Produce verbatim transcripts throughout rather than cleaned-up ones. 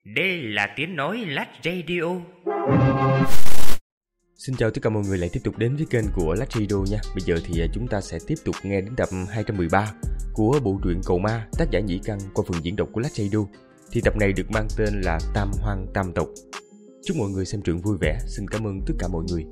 Đây là tiếng nói Lách Radio. Xin chào tất cả mọi người lại tiếp tục đến với kênh của Lách Radio nha. Bây giờ thì chúng ta sẽ tiếp tục nghe đến tập hai trăm mười ba của bộ truyện Cầu Ma, tác giả Nhĩ Căn qua phần diễn đọc của Lách Radio. Thì tập này được mang tên là Tam Hoang Tam Tộc. Chúc mọi người xem truyện vui vẻ. Xin cảm ơn tất cả mọi người.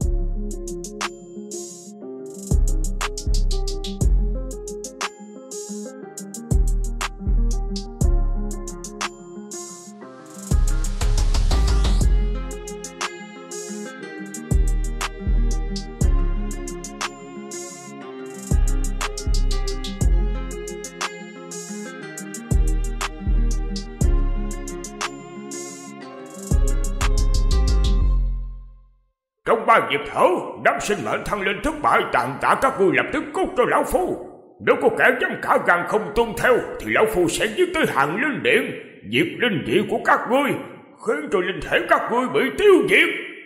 Trong ba nhịp thở, đám sinh mệnh thăng linh thất bại, tàn tạ các ngươi lập tức cút cho lão phu. Nếu có kẻ dám cả gan không tuân theo, thì lão phu sẽ giết tới hàng linh điện, diệt linh vị của các ngươi, khiến cho linh thể các ngươi bị tiêu diệt.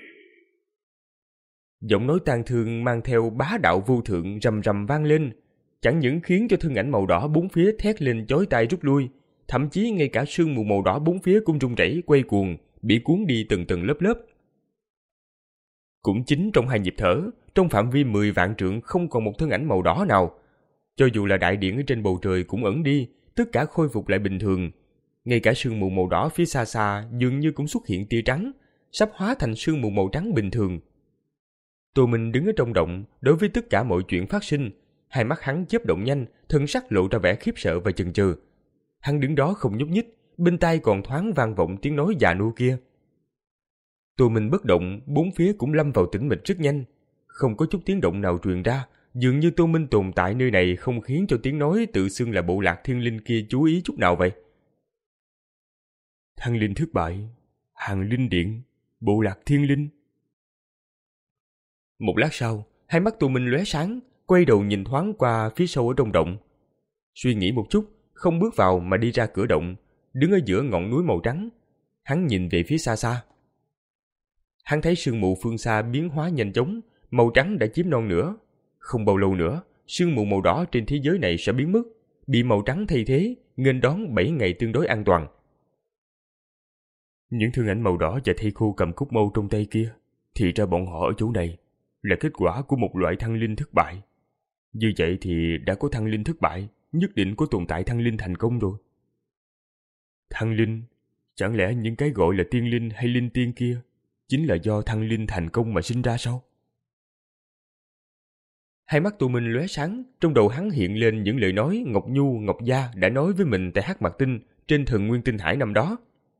Giọng nói tang thương mang theo bá đạo vô thượng rầm rầm vang lên, chẳng những khiến cho thân ảnh màu đỏ bốn phía thét lên chói tai rút lui, thậm chí ngay cả sương mù màu đỏ bốn phía cũng rung rẩy quay cuồng, bị cuốn đi từng từng lớp lớp. Cũng chính trong hai nhịp thở, trong phạm vi mười vạn trượng không còn một thân ảnh màu đỏ nào. Cho dù là đại điện ở trên bầu trời cũng ẩn đi, tất cả khôi phục lại bình thường. Ngay cả sương mù màu đỏ phía xa xa dường như cũng xuất hiện tia trắng, sắp hóa thành sương mù màu trắng bình thường. Tô Minh đứng ở trong động, đối với tất cả mọi chuyện phát sinh, hai mắt hắn chớp động nhanh, thân sắc lộ ra vẻ khiếp sợ và chần chừ. Hắn đứng đó không nhúc nhích, bên tai còn thoáng vang vọng tiếng nói già nua kia. Tô Minh bất động, bốn phía cũng lâm vào tĩnh mịch rất nhanh, không có chút tiếng động nào truyền ra, dường như Tô Minh tồn tại nơi này không khiến cho tiếng nói tự xưng là bộ lạc thiên linh kia chú ý chút nào vậy. Thăng linh thất bại, hàng linh điện, bộ lạc thiên linh. Một lát sau, hai mắt Tô Minh lóe sáng, quay đầu nhìn thoáng qua phía sâu ở trong động. Suy nghĩ một chút, không bước vào mà đi ra cửa động, đứng ở giữa ngọn núi màu trắng. Hắn nhìn về phía xa xa. Hắn thấy sương mù phương xa biến hóa nhanh chóng, màu trắng đã chiếm non nửa. Không bao lâu nữa, sương mù màu đỏ trên thế giới này sẽ biến mất, bị màu trắng thay thế, nghênh đón bảy ngày tương đối an toàn. Những thân ảnh màu đỏ và thây khô cầm cúc mâu trong tay kia, thì ra bọn họ ở chỗ này là kết quả của một loại thăng linh thất bại. Như vậy thì đã có thăng linh thất bại, nhất định có tồn tại thăng linh thành công rồi. Thăng linh, chẳng lẽ những cái gọi là tiên linh hay linh tiên kia chính là do thăng linh thành công mà sinh ra sao? Hai mắt Tô Minh lóe sáng, trong đầu hắn hiện lên những lời nói Ngọc Nhu, Ngọc Gia đã nói với mình tại Hắc Mạc Tinh trên Thần Nguyên Tinh Hải năm đó.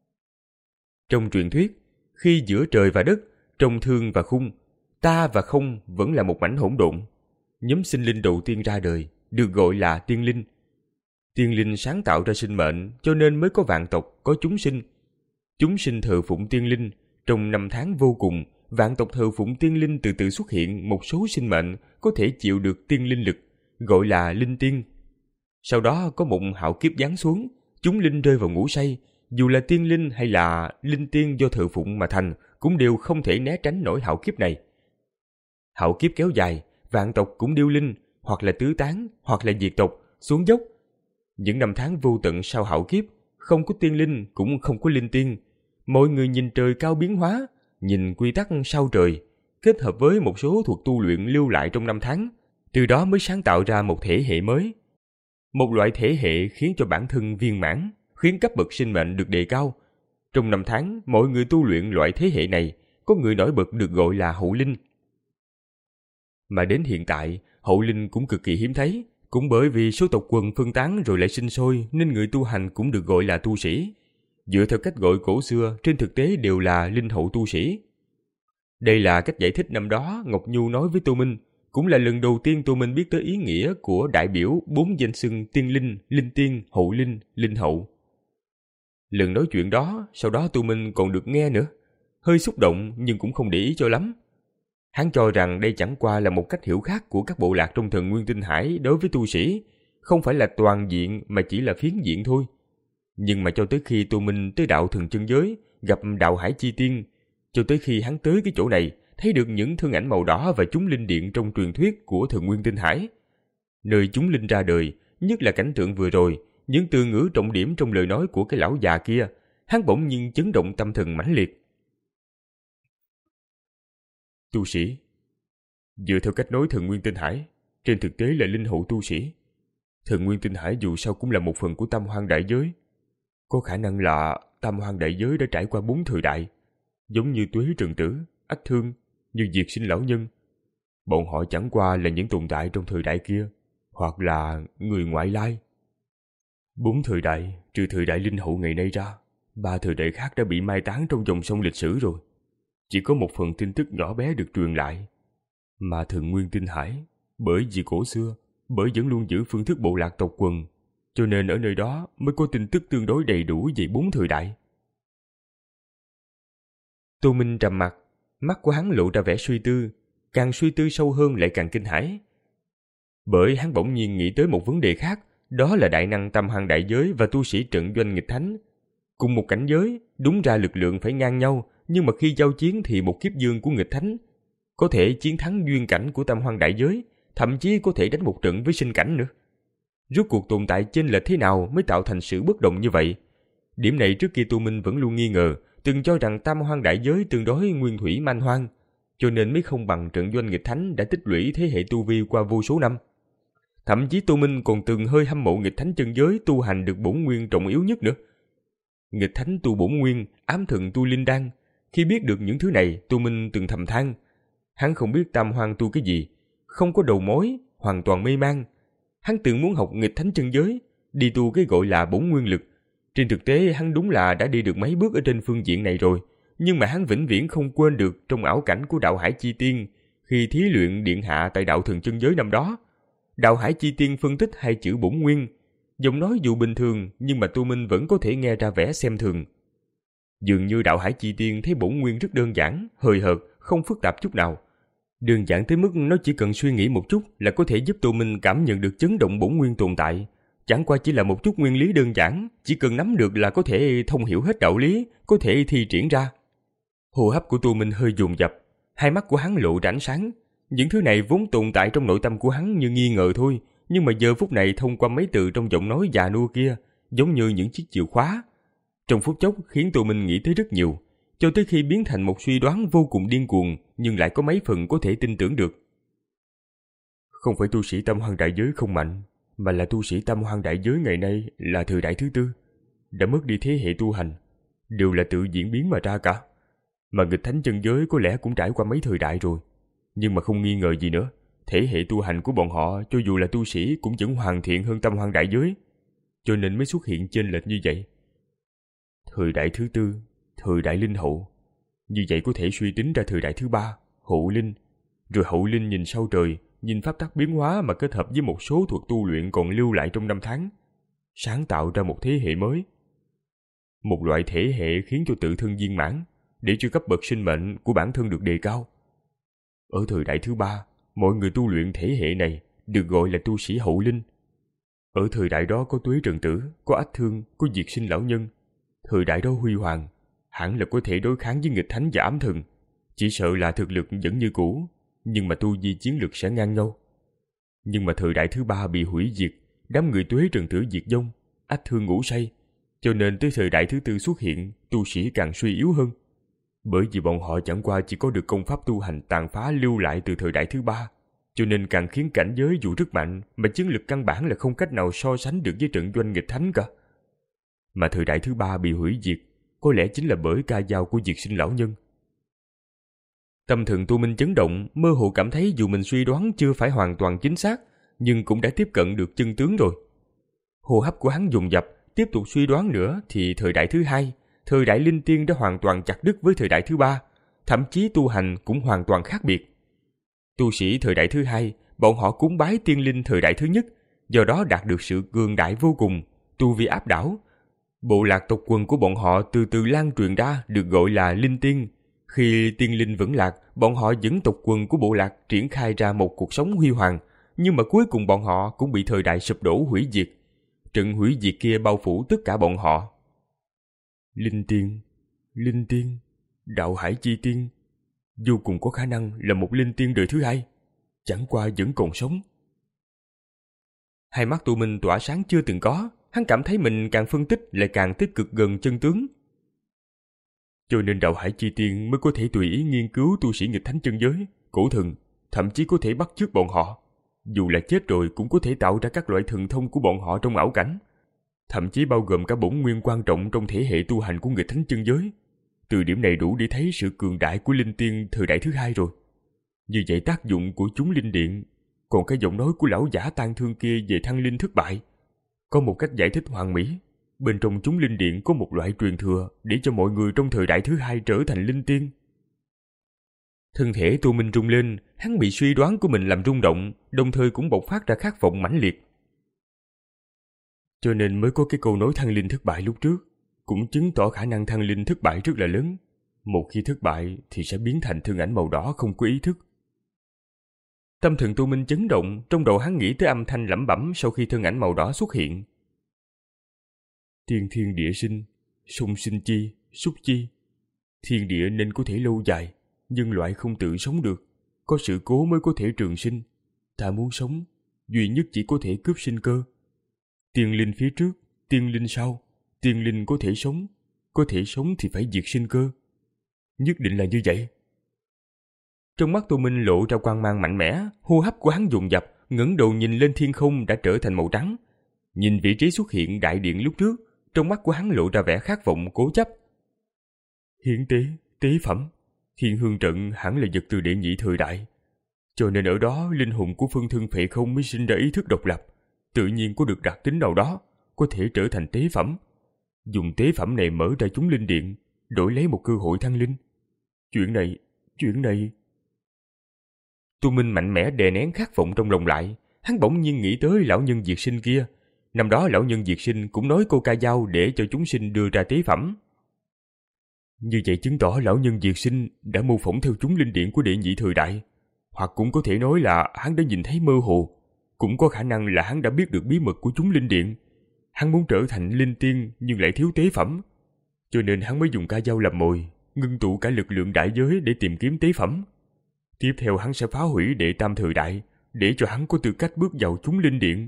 Trong truyền thuyết, khi giữa trời và đất, trong thương và khung, ta và không vẫn là một mảnh hỗn độn. Nhóm sinh linh đầu tiên ra đời được gọi là tiên linh. Tiên linh sáng tạo ra sinh mệnh, cho nên mới có vạn tộc, có chúng sinh. Chúng sinh thờ phụng tiên linh. Trong năm tháng vô cùng, vạn tộc thờ phụng tiên linh từ từ xuất hiện một số sinh mệnh có thể chịu được tiên linh lực, gọi là linh tiên. Sau đó có một hạo kiếp giáng xuống, chúng linh rơi vào ngủ say, dù là tiên linh hay là linh tiên do thờ phụng mà thành, cũng đều không thể né tránh nổi hạo kiếp này. Hạo kiếp kéo dài, vạn tộc cũng điêu linh, hoặc là tứ tán, hoặc là diệt tộc, xuống dốc. Những năm tháng vô tận sau hạo kiếp, không có tiên linh cũng không có linh tiên. Mọi người nhìn trời cao biến hóa, nhìn quy tắc sao trời, kết hợp với một số thuật tu luyện lưu lại trong năm tháng, từ đó mới sáng tạo ra một thể hệ mới. Một loại thể hệ khiến cho bản thân viên mãn, khiến cấp bậc sinh mệnh được đề cao. Trong năm tháng, mọi người tu luyện loại thế hệ này, có người nổi bật được gọi là hậu linh. Mà đến hiện tại, hậu linh cũng cực kỳ hiếm thấy, cũng bởi vì số tộc quần phân tán rồi lại sinh sôi nên người tu hành cũng được gọi là tu sĩ. Dựa theo cách gọi cổ xưa, trên thực tế đều là linh hậu tu sĩ. Đây là cách giải thích năm đó Ngọc Nhu nói với Tô Minh, cũng là lần đầu tiên Tô Minh biết tới ý nghĩa của đại biểu bốn danh xưng tiên linh, linh tiên, hậu linh, linh hậu. Lần nói chuyện đó, sau đó Tô Minh còn được nghe nữa, hơi xúc động nhưng cũng không để ý cho lắm. Hắn cho rằng đây chẳng qua là một cách hiểu khác của các bộ lạc trong Thần Nguyên Tinh Hải đối với tu sĩ, không phải là toàn diện mà chỉ là phiến diện thôi. Nhưng mà cho tới khi Tô Minh tới đạo Thần Chân Giới, gặp đạo Hải Chi Tiên, cho tới khi hắn tới cái chỗ này, thấy được những thân ảnh màu đỏ và chúng linh điện trong truyền thuyết của Thần Nguyên Tinh Hải, nơi chúng linh ra đời, nhất là cảnh tượng vừa rồi, những từ ngữ trọng điểm trong lời nói của cái lão già kia, hắn bỗng nhiên chấn động tâm thần mãnh liệt. Tu sĩ. Dựa theo cách nói thần nguyên tinh hải, trên thực tế là linh hậu tu sĩ. Thần nguyên tinh hải dù sao cũng là một phần của Tam Hoang đại giới. Có khả năng là Tam Hoang đại giới đã trải qua bốn thời đại, giống như Tuế Trần Tử, Ách Thương, như Diệt Sinh Lão Nhân. Bọn họ chẳng qua là những tồn tại trong thời đại kia, hoặc là người ngoại lai. Bốn thời đại, trừ thời đại linh hậu ngày nay ra, ba thời đại khác đã bị mai táng trong dòng sông lịch sử rồi. Chỉ có một phần tin tức nhỏ bé được truyền lại. Mà thần nguyên tinh hải, bởi vì cổ xưa, bởi vẫn luôn giữ phương thức bộ lạc tộc quần, cho nên ở nơi đó mới có tin tức tương đối đầy đủ về bốn thời đại. Tô Minh trầm mặt, mắt của hắn lộ ra vẻ suy tư, càng suy tư sâu hơn lại càng kinh hãi. Bởi hắn bỗng nhiên nghĩ tới một vấn đề khác, đó là đại năng Tam Hoang đại giới và tu sĩ trận doanh nghịch thánh. Cùng một cảnh giới, đúng ra lực lượng phải ngang nhau, nhưng mà khi giao chiến thì một kiếp dương của nghịch thánh có thể chiến thắng duyên cảnh của Tam Hoang đại giới, thậm chí có thể đánh một trận với sinh cảnh nữa. Rốt cuộc tồn tại chênh lệch thế nào mới tạo thành sự bất đồng như vậy? Điểm này trước kia Tô Minh vẫn luôn nghi ngờ, từng cho rằng Tam Hoang đại giới tương đối nguyên thủy man hoang, cho nên mới không bằng trận doanh nghịch thánh đã tích lũy thế hệ tu vi qua vô số năm. Thậm chí Tô Minh còn từng hơi hâm mộ nghịch thánh chân giới tu hành được bổn nguyên trọng yếu nhất nữa. Nghịch thánh tu bổn nguyên, ám thần tu linh đan. Khi biết được những thứ này, Tô Minh từng thầm than. Hắn không biết Tam Hoang tu cái gì, không có đầu mối, hoàn toàn mê man. Hắn tự muốn học nghịch thánh chân giới, đi tu cái gọi là bổn nguyên lực. Trên thực tế hắn đúng là đã đi được mấy bước ở trên phương diện này rồi, nhưng mà hắn vĩnh viễn không quên được trong ảo cảnh của Đạo Hải Chi Tiên khi thí luyện điện hạ tại Đạo Thần chân giới năm đó. Đạo Hải Chi Tiên phân tích hai chữ bổn nguyên, giọng nói dù bình thường nhưng mà Tô Minh vẫn có thể nghe ra vẻ xem thường. Dường như Đạo Hải Chi Tiên thấy bổn nguyên rất đơn giản, hời hợt, không phức tạp chút nào. Đơn giản tới mức nó chỉ cần suy nghĩ một chút là có thể giúp Tô Minh cảm nhận được chấn động bổn nguyên tồn tại. Chẳng qua chỉ là một chút nguyên lý đơn giản, chỉ cần nắm được là có thể thông hiểu hết đạo lý, có thể thi triển ra. Hô hấp của Tô Minh hơi dồn dập, hai mắt của hắn lộ ra ánh sáng. Những thứ này vốn tồn tại trong nội tâm của hắn như nghi ngờ thôi, nhưng mà giờ phút này thông qua mấy từ trong giọng nói già nua kia, giống như những chiếc chìa khóa. Trong phút chốc khiến Tô Minh nghĩ tới rất nhiều, cho tới khi biến thành một suy đoán vô cùng điên cuồng, nhưng lại có mấy phần có thể tin tưởng được. Không phải tu sĩ Tam Hoang đại giới không mạnh, mà là tu sĩ Tam Hoang đại giới ngày nay là thời đại thứ tư, đã mất đi thế hệ tu hành, đều là tự diễn biến mà ra cả. Mà nghịch thánh chân giới có lẽ cũng trải qua mấy thời đại rồi, nhưng mà không nghi ngờ gì nữa, thể hệ tu hành của bọn họ cho dù là tu sĩ cũng vẫn hoàn thiện hơn Tam Hoang đại giới, cho nên mới xuất hiện chênh lệch như vậy. Thời đại thứ tư, thời đại linh hậu, như vậy có thể suy tính ra thời đại thứ ba, hậu linh, rồi hậu linh nhìn sau trời, nhìn pháp tắc biến hóa mà kết hợp với một số thuật tu luyện còn lưu lại trong năm tháng, sáng tạo ra một thế hệ mới. Một loại thể hệ khiến cho tự thân viên mãn, để cho cấp bậc sinh mệnh của bản thân được đề cao. Ở thời đại thứ ba, mọi người tu luyện thể hệ này được gọi là tu sĩ hậu linh. Ở thời đại đó có Tuế Trần Tử, có Ách Thương, có Diệt Sinh Lão Nhân. Thời đại đó huy hoàng, hẳn là có thể đối kháng với nghịch thánh và ám thần. Chỉ sợ là thực lực vẫn như cũ, nhưng mà tu vi chiến lực sẽ ngang nhau. Nhưng mà thời đại thứ ba bị hủy diệt, đám người Tuế Trần Tử diệt vong, Ách Thương ngủ say, cho nên tới thời đại thứ tư xuất hiện, tu sĩ càng suy yếu hơn. Bởi vì bọn họ chẳng qua chỉ có được công pháp tu hành tàn phá lưu lại từ thời đại thứ ba, cho nên càng khiến cảnh giới dù rất mạnh mà chiến lực căn bản là không cách nào so sánh được với trận doanh nghịch thánh cả. Mà thời đại thứ ba bị hủy diệt, có lẽ chính là bởi ca dao của Diệt Sinh Lão Nhân. Tâm thần Tô Minh chấn động, mơ hồ cảm thấy dù mình suy đoán chưa phải hoàn toàn chính xác, nhưng cũng đã tiếp cận được chân tướng rồi. Hô hấp của hắn dồn dập, tiếp tục suy đoán nữa thì thời đại thứ hai, thời đại linh tiên đã hoàn toàn chặt đứt với thời đại thứ ba, thậm chí tu hành cũng hoàn toàn khác biệt. Tu sĩ thời đại thứ hai, bọn họ cúng bái tiên linh thời đại thứ nhất, do đó đạt được sự cường đại vô cùng, tu vi áp đảo. Bộ lạc tộc quần của bọn họ từ từ lan truyền ra được gọi là linh tiên. Khi tiên linh vẫn lạc, bọn họ dẫn tộc quần của bộ lạc triển khai ra một cuộc sống huy hoàng, nhưng mà cuối cùng bọn họ cũng bị thời đại sụp đổ hủy diệt. Trận hủy diệt kia bao phủ tất cả bọn họ. Linh tiên, linh tiên, Đạo Hải Chi Tiên, vô cùng có khả năng là một linh tiên đời thứ hai, chẳng qua vẫn còn sống. Hai mắt Tô Minh tỏa sáng chưa từng có, hắn cảm thấy mình càng phân tích lại càng tích cực gần chân tướng. Cho nên Đạo Hải Chi Tiên mới có thể tùy ý nghiên cứu tu sĩ nghịch thánh chân giới, cổ thần, thậm chí có thể bắt chước bọn họ. Dù là chết rồi cũng có thể tạo ra các loại thần thông của bọn họ trong ảo cảnh. Thậm chí bao gồm cả bổn nguyên quan trọng trong thể hệ tu hành của nghịch thánh chân giới. Từ điểm này đủ để thấy sự cường đại của linh tiên thời đại thứ hai rồi. Như vậy tác dụng của chúng linh điện, còn cái giọng nói của lão giả tang thương kia về thăng linh thất bại, có một cách giải thích hoàn mỹ. Bên trong chúng linh điện có một loại truyền thừa để cho mọi người trong thời đại thứ hai trở thành linh tiên. Thân thể Tô Minh rung lên, hắn bị suy đoán của mình làm rung động, đồng thời cũng bộc phát ra khát vọng mãnh liệt. Cho nên mới có cái câu nói thăng linh thất bại lúc trước, cũng chứng tỏ khả năng thăng linh thất bại rất là lớn. Một khi thất bại thì sẽ biến thành thân ảnh màu đỏ không có ý thức. Tâm thần Tô Minh chấn động, trong đầu hắn nghĩ tới âm thanh lẩm bẩm sau khi thân ảnh màu đỏ xuất hiện. Tiên thiên địa sinh, sung sinh chi, xúc chi. Thiên địa nên có thể lâu dài, nhân loại không tự sống được, có sự cố mới có thể trường sinh. Ta muốn sống, duy nhất chỉ có thể cướp sinh cơ. Tiên linh phía trước, tiên linh sau, tiên linh có thể sống, có thể sống thì phải diệt sinh cơ. Nhất định là như vậy. Trong mắt Tô Minh lộ ra quang mang mạnh mẽ, hô hấp của hắn dồn dập, ngẩng đầu nhìn lên thiên không đã trở thành màu trắng. Nhìn vị trí xuất hiện đại điện lúc trước, trong mắt của hắn lộ ra vẻ khát vọng cố chấp. Hiến tế, tế phẩm, thiên hương trận hẳn là vật từ đệ nhị thời đại. Cho nên ở đó linh hồn của Phương Thân Phệ Không mới sinh ra ý thức độc lập, tự nhiên có được đặc tính nào đó, có thể trở thành tế phẩm. Dùng tế phẩm này mở ra chúng linh điện, đổi lấy một cơ hội thăng linh. Chuyện này, chuyện này... Tô Minh mạnh mẽ đè nén khát vọng trong lòng lại, hắn bỗng nhiên nghĩ tới lão nhân diệt sinh kia. Năm đó lão nhân diệt sinh cũng nói cô ca dao để cho chúng sinh đưa ra tế phẩm. Như vậy chứng tỏ lão nhân diệt sinh đã mô phỏng theo chúng linh điện của đệ nhị thời đại. Hoặc cũng có thể nói là hắn đã nhìn thấy mơ hồ. Cũng có khả năng là hắn đã biết được bí mật của chúng linh điện. Hắn muốn trở thành linh tiên nhưng lại thiếu tế phẩm. Cho nên hắn mới dùng ca dao làm mồi, ngưng tụ cả lực lượng đại giới để tìm kiếm tế phẩm. Tiếp theo hắn sẽ phá hủy đệ tam thời đại, để cho hắn có tư cách bước vào chúng linh điện.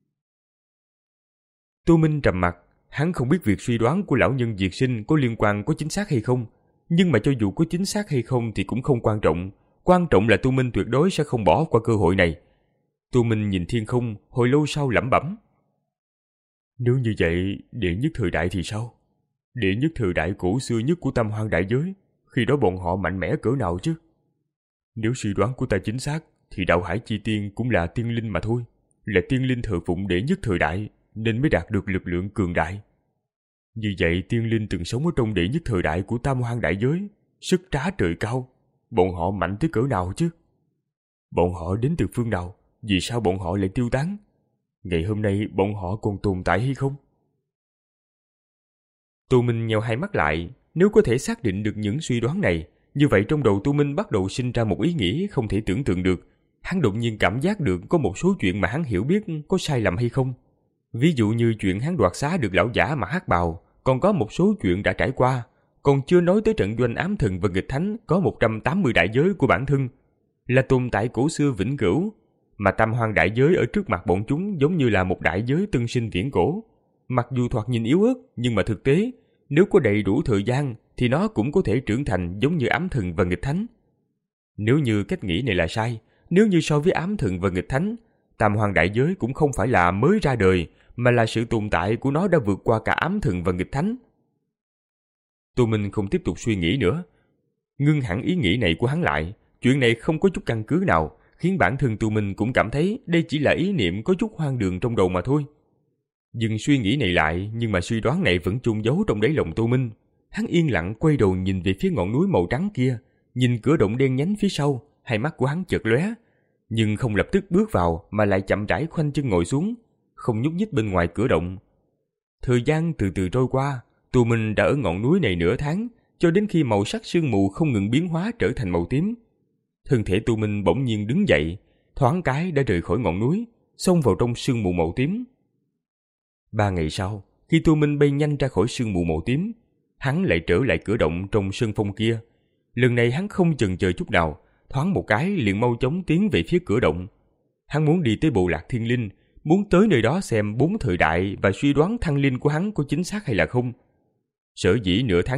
Tô Minh trầm mặt, hắn không biết việc suy đoán của lão nhân diệt sinh có liên quan có chính xác hay không. Nhưng mà cho dù có chính xác hay không thì cũng không quan trọng. Quan trọng là Tô Minh tuyệt đối sẽ không bỏ qua cơ hội này. Tô Minh nhìn thiên không, hồi lâu sau lẩm bẩm. Nếu như vậy, đệ nhất thời đại thì sao? Đệ nhất thời đại cổ xưa nhất của Tam Hoang đại giới, khi đó bọn họ mạnh mẽ cỡ nào chứ? Nếu suy đoán của ta chính xác, thì Đạo Hải Chi Tiên cũng là tiên linh mà thôi, là tiên linh thờ phụng đệ nhất thời đại, nên mới đạt được lực lượng cường đại. Như vậy tiên linh từng sống ở trong đệ nhất thời đại của Tam Hoang đại giới, sức trá trời cao, bọn họ mạnh tới cỡ nào chứ? Bọn họ đến từ phương nào? Vì sao bọn họ lại tiêu tán? Ngày hôm nay bọn họ còn tồn tại hay không? Tô Minh nheo hai mắt lại, nếu có thể xác định được những suy đoán này, như vậy trong đầu Tô Minh bắt đầu sinh ra một ý nghĩ không thể tưởng tượng được. Hắn đột nhiên cảm giác được có một số chuyện mà hắn hiểu biết có sai lầm hay không. Ví dụ như chuyện hắn đoạt xá được lão giả mà hắc bào, còn có một số chuyện đã trải qua, còn chưa nói tới trận doanh ám thần và nghịch thánh có một trăm tám mươi đại giới của bản thân, là tồn tại cổ xưa vĩnh cửu, mà Tam Hoang đại giới ở trước mặt bọn chúng giống như là một đại giới tân sinh viễn cổ. Mặc dù thoạt nhìn yếu ớt, nhưng mà thực tế, nếu có đầy đủ thời gian thì nó cũng có thể trưởng thành giống như ám thần và nghịch thánh. Nếu như cách nghĩ này là sai, nếu như so với ám thần và nghịch thánh, Tam Hoang đại giới cũng không phải là mới ra đời, mà là sự tồn tại của nó đã vượt qua cả ám thần và nghịch thánh. Tô Minh không tiếp tục suy nghĩ nữa, ngưng hẳn ý nghĩ này của hắn lại. Chuyện này không có chút căn cứ nào, khiến bản thân Tô Minh cũng cảm thấy đây chỉ là ý niệm có chút hoang đường trong đầu mà thôi. Dừng suy nghĩ này lại, nhưng mà suy đoán này vẫn chôn giấu trong đáy lòng Tô Minh. Hắn yên lặng quay đầu nhìn về phía ngọn núi màu trắng kia, nhìn cửa động đen nhánh phía sau, hai mắt của hắn chợt lóe, nhưng không lập tức bước vào mà lại chậm rãi khoanh chân ngồi xuống, không nhúc nhích bên ngoài cửa động. Thời gian từ từ trôi qua, Tô Minh đã ở ngọn núi này nửa tháng, cho đến khi màu sắc sương mù không ngừng biến hóa trở thành màu tím. Thân thể Tô Minh bỗng nhiên đứng dậy, thoáng cái đã rời khỏi ngọn núi, xông vào trong sương mù màu tím. Ba ngày sau, khi Tô Minh bay nhanh ra khỏi sương mù màu tím, hắn lại trở lại cửa động trong sơn phong kia. Lần này hắn không chần chờ chút nào, thoáng một cái liền mau chóng tiến về phía cửa động. Hắn muốn đi tới bộ lạc thiên linh, muốn tới nơi đó xem bốn thời đại và suy đoán thăng linh của hắn có chính xác hay là không. Sở dĩ nửa tháng trước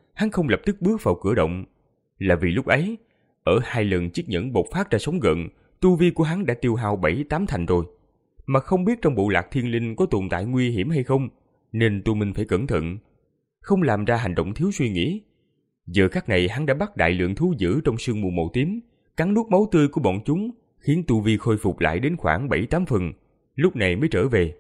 hắn không lập tức bước vào cửa động. Là vì lúc ấy, ở hai lần chiếc nhẫn bộc phát ra sóng gợn, tu vi của hắn đã tiêu hao bảy tám thành rồi. Mà không biết trong bộ lạc thiên linh có tồn tại nguy hiểm hay không, nên Tu Minh phải cẩn thận, không làm ra hành động thiếu suy nghĩ. Giờ khắc này hắn đã bắt đại lượng thú dữ trong sương mù màu tím, cắn nuốt máu tươi của bọn chúng, khiến tu vi khôi phục lại đến khoảng bảy tám phần, lúc này mới trở về.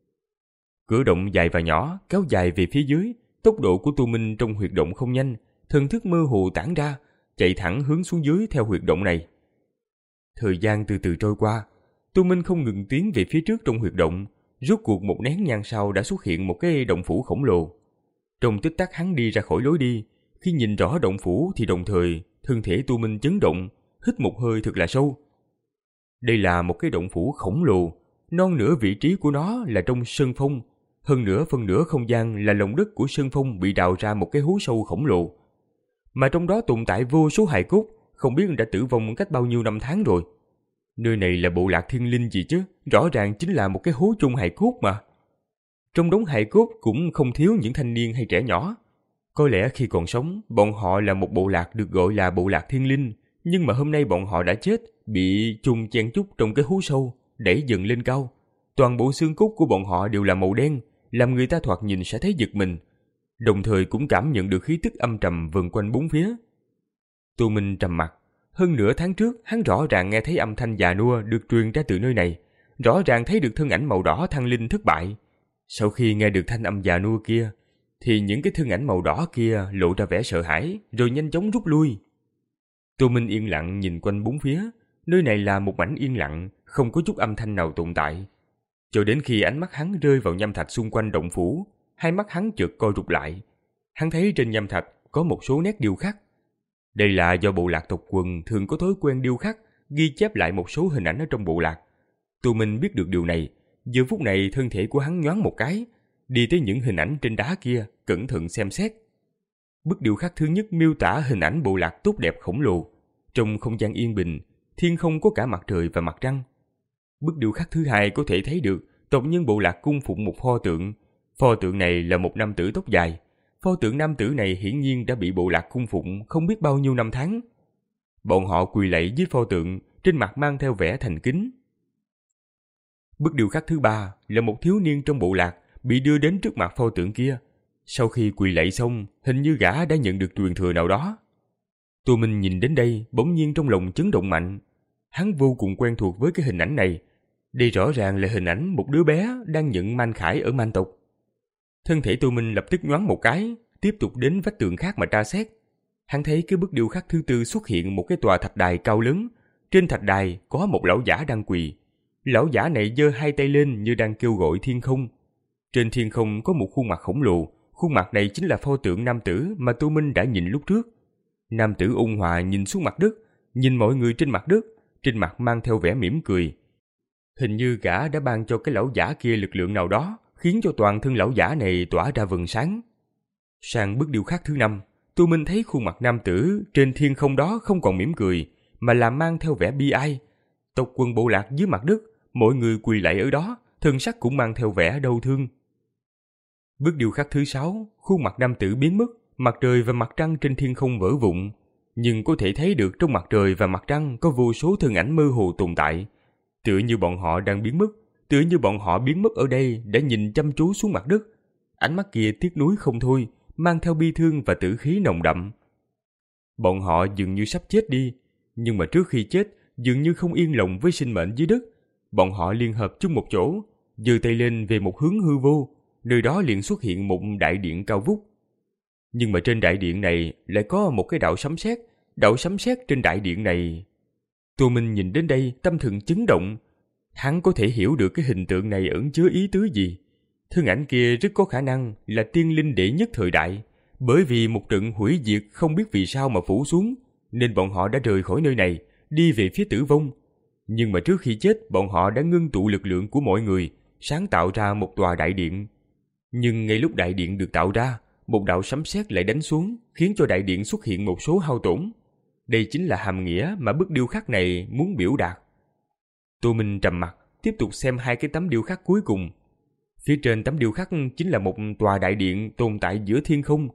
Cửa động dài và nhỏ, kéo dài về phía dưới, tốc độ của Tu Minh trong huyệt động không nhanh, thần thức mơ hồ tản ra, chạy thẳng hướng xuống dưới theo huyệt động này. Thời gian từ từ trôi qua, Tu Minh không ngừng tiến về phía trước trong huyệt động, rốt cuộc một nén nhang sau đã xuất hiện một cái động phủ khổng lồ. Trong tích tắc hắn đi ra khỏi lối đi, khi nhìn rõ động phủ thì đồng thời thân thể Tu Minh chấn động, hít một hơi thật là sâu. Đây là một cái động phủ khổng lồ, non nửa vị trí của nó là trong sơn phong, hơn nữa phần nửa không gian là lòng đất của sơn phong bị đào ra một cái hố sâu khổng lồ. Mà trong đó tồn tại vô số hài cốt, không biết đã tử vong cách bao nhiêu năm tháng rồi. Nơi này là bộ lạc thiên linh gì chứ, rõ ràng chính là một cái hố chôn hài cốt mà. Trong đống hài cốt cũng không thiếu những thanh niên hay trẻ nhỏ. Có lẽ khi còn sống, bọn họ là một bộ lạc được gọi là bộ lạc thiên linh, nhưng mà hôm nay bọn họ đã chết, bị chôn chen chúc trong cái hố sâu, đẩy dần lên cao. Toàn bộ xương cốt của bọn họ đều là màu đen, làm người ta thoạt nhìn sẽ thấy giật mình, đồng thời cũng cảm nhận được khí tức âm trầm vần quanh bốn phía. Tu Minh trầm mặt. Hơn nửa tháng trước, hắn rõ ràng nghe thấy âm thanh già nua được truyền ra từ nơi này, rõ ràng thấy được thân ảnh màu đỏ thăng linh thất bại. Sau khi nghe được thanh âm già nua kia, thì những cái thân ảnh màu đỏ kia lộ ra vẻ sợ hãi, rồi nhanh chóng rút lui. Tu Minh yên lặng nhìn quanh bốn phía, nơi này là một mảnh yên lặng, không có chút âm thanh nào tồn tại. Cho đến khi ánh mắt hắn rơi vào nham thạch xung quanh động phủ, hai mắt hắn chợt co rụt lại. Hắn thấy trên nham thạch có một số nét điêu khắc. Đây là do bộ lạc tộc quần thường có thói quen điêu khắc, ghi chép lại một số hình ảnh ở trong bộ lạc. Tu Minh biết được điều này, giờ phút này thân thể của hắn nhoáng một cái, đi tới những hình ảnh trên đá kia, cẩn thận xem xét. Bức điêu khắc thứ nhất miêu tả hình ảnh bộ lạc tốt đẹp khổng lồ, trong không gian yên bình, thiên không có cả mặt trời và mặt trăng. Bức điêu khắc thứ hai có thể thấy được tộc nhân bộ lạc cung phụng một pho tượng. Pho tượng này là một nam tử tóc dài. Pho tượng nam tử này hiển nhiên đã bị bộ lạc cung phụng không biết bao nhiêu năm tháng. Bọn họ quỳ lạy dưới pho tượng, trên mặt mang theo vẻ thành kính. Bức điêu khắc thứ ba là một thiếu niên trong bộ lạc bị đưa đến trước mặt pho tượng kia. Sau khi quỳ lạy xong, hình như gã đã nhận được truyền thừa nào đó. Tu Minh nhìn đến đây, bỗng nhiên trong lòng chấn động mạnh. Hắn vô cùng quen thuộc với cái hình ảnh này. Đây rõ ràng là hình ảnh một đứa bé đang nhận man khải ở man tộc. Thân thể Tu Minh lập tức nhoáng một cái, tiếp tục đến vách tường khác mà tra xét. Hắn thấy cái bức điêu khắc thứ tư xuất hiện một cái tòa thạch đài cao lớn. Trên thạch đài có một lão giả đang quỳ. Lão giả này giơ hai tay lên như đang kêu gọi thiên không. Trên thiên không có một khuôn mặt khổng lồ. Khuôn mặt này chính là pho tượng nam tử mà Tu Minh đã nhìn lúc trước. Nam tử ôn hòa nhìn xuống mặt đất, nhìn mọi người trên mặt đất, trên mặt mang theo vẻ mỉm cười. Hình như gã đã ban cho cái lão giả kia lực lượng nào đó, khiến cho toàn thân lão giả này tỏa ra vầng sáng. Sang bức điêu khắc thứ năm, Tu Minh thấy khuôn mặt nam tử trên thiên không đó không còn mỉm cười, mà là mang theo vẻ bi ai. Tộc quần bộ lạc dưới mặt đất, mọi người quỳ lạy ở đó, thân sắc cũng mang theo vẻ đau thương. Bức điêu khắc thứ sáu, khuôn mặt nam tử biến mất, mặt trời và mặt trăng trên thiên không vỡ vụn, nhưng có thể thấy được trong mặt trời và mặt trăng có vô số thân ảnh mơ hồ tồn tại, tựa như bọn họ đang biến mất, tựa như bọn họ biến mất ở đây đã nhìn chăm chú xuống mặt đất. Ánh mắt kia tiếc nuối không thôi, mang theo bi thương và tử khí nồng đậm. Bọn họ dường như sắp chết đi, nhưng mà trước khi chết dường như không yên lòng với sinh mệnh dưới đất. Bọn họ liên hợp chung một chỗ, giơ tay lên về một hướng hư vô, nơi đó liền xuất hiện một đại điện cao vút. Nhưng mà trên đại điện này lại có một cái đạo sấm sét, đạo sấm sét trên đại điện này. Tu Minh nhìn đến đây tâm thần chấn động. Hắn có thể hiểu được cái hình tượng này ẩn chứa ý tứ gì. Thân ảnh kia rất có khả năng là tiên linh đệ nhất thời đại, bởi vì một trận hủy diệt không biết vì sao mà phủ xuống, nên bọn họ đã rời khỏi nơi này, đi về phía tử vong. Nhưng mà trước khi chết, bọn họ đã ngưng tụ lực lượng của mọi người, sáng tạo ra một tòa đại điện. Nhưng ngay lúc đại điện được tạo ra, một đạo sấm sét lại đánh xuống, khiến cho đại điện xuất hiện một số hao tổn. Đây chính là hàm nghĩa mà bức điêu khắc này muốn biểu đạt. Tô Minh trầm mặt, tiếp tục xem hai cái tấm điêu khắc cuối cùng. Phía trên tấm điêu khắc chính là một tòa đại điện tồn tại giữa thiên không.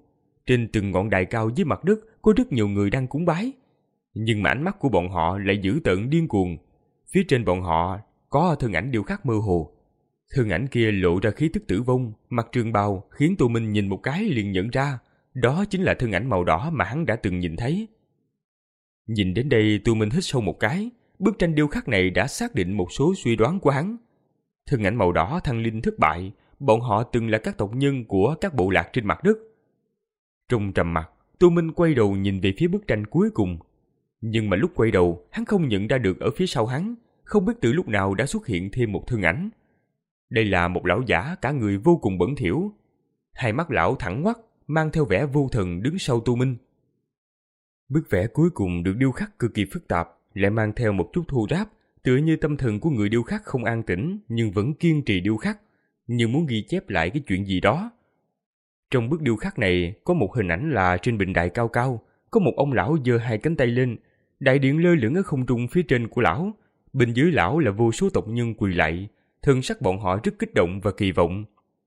Trên từng ngọn đài cao dưới mặt đất có rất nhiều người đang cúng bái. Nhưng mà ánh mắt của bọn họ lại dữ tợn điên cuồng. Phía trên bọn họ có thân ảnh điêu khắc mơ hồ. Thân ảnh kia lộ ra khí tức tử vong, mặc trường bào khiến Tô Minh nhìn một cái liền nhận ra, đó chính là thân ảnh màu đỏ mà hắn đã từng nhìn thấy. Nhìn đến đây Tô Minh hít sâu một cái, bức tranh điêu khắc này đã xác định một số suy đoán của hắn. Thân ảnh màu đỏ thăng linh thất bại, bọn họ từng là các tộc nhân của các bộ lạc trên mặt đất. Trong trầm mặc, Tô Minh quay đầu nhìn về phía bức tranh cuối cùng. Nhưng mà lúc quay đầu, hắn không nhận ra được ở phía sau hắn, không biết từ lúc nào đã xuất hiện thêm một thân ảnh. Đây là một lão giả cả người vô cùng bẩn thỉu. Hai mắt lão thẳng ngoắt, mang theo vẻ vô thần đứng sau Tô Minh. Bức vẽ cuối cùng được điêu khắc cực kỳ phức tạp, lại mang theo một chút thô ráp, tựa như tâm thần của người điêu khắc không an tĩnh nhưng vẫn kiên trì điêu khắc, như muốn ghi chép lại cái chuyện gì đó. Trong bức điêu khắc này có một hình ảnh là trên bình đài cao cao, có một ông lão giơ hai cánh tay lên, đại điện lơ lửng ở không trung phía trên của lão, bên dưới lão là vô số tộc nhân quỳ lạy, thân sắc bọn họ rất kích động và kỳ vọng.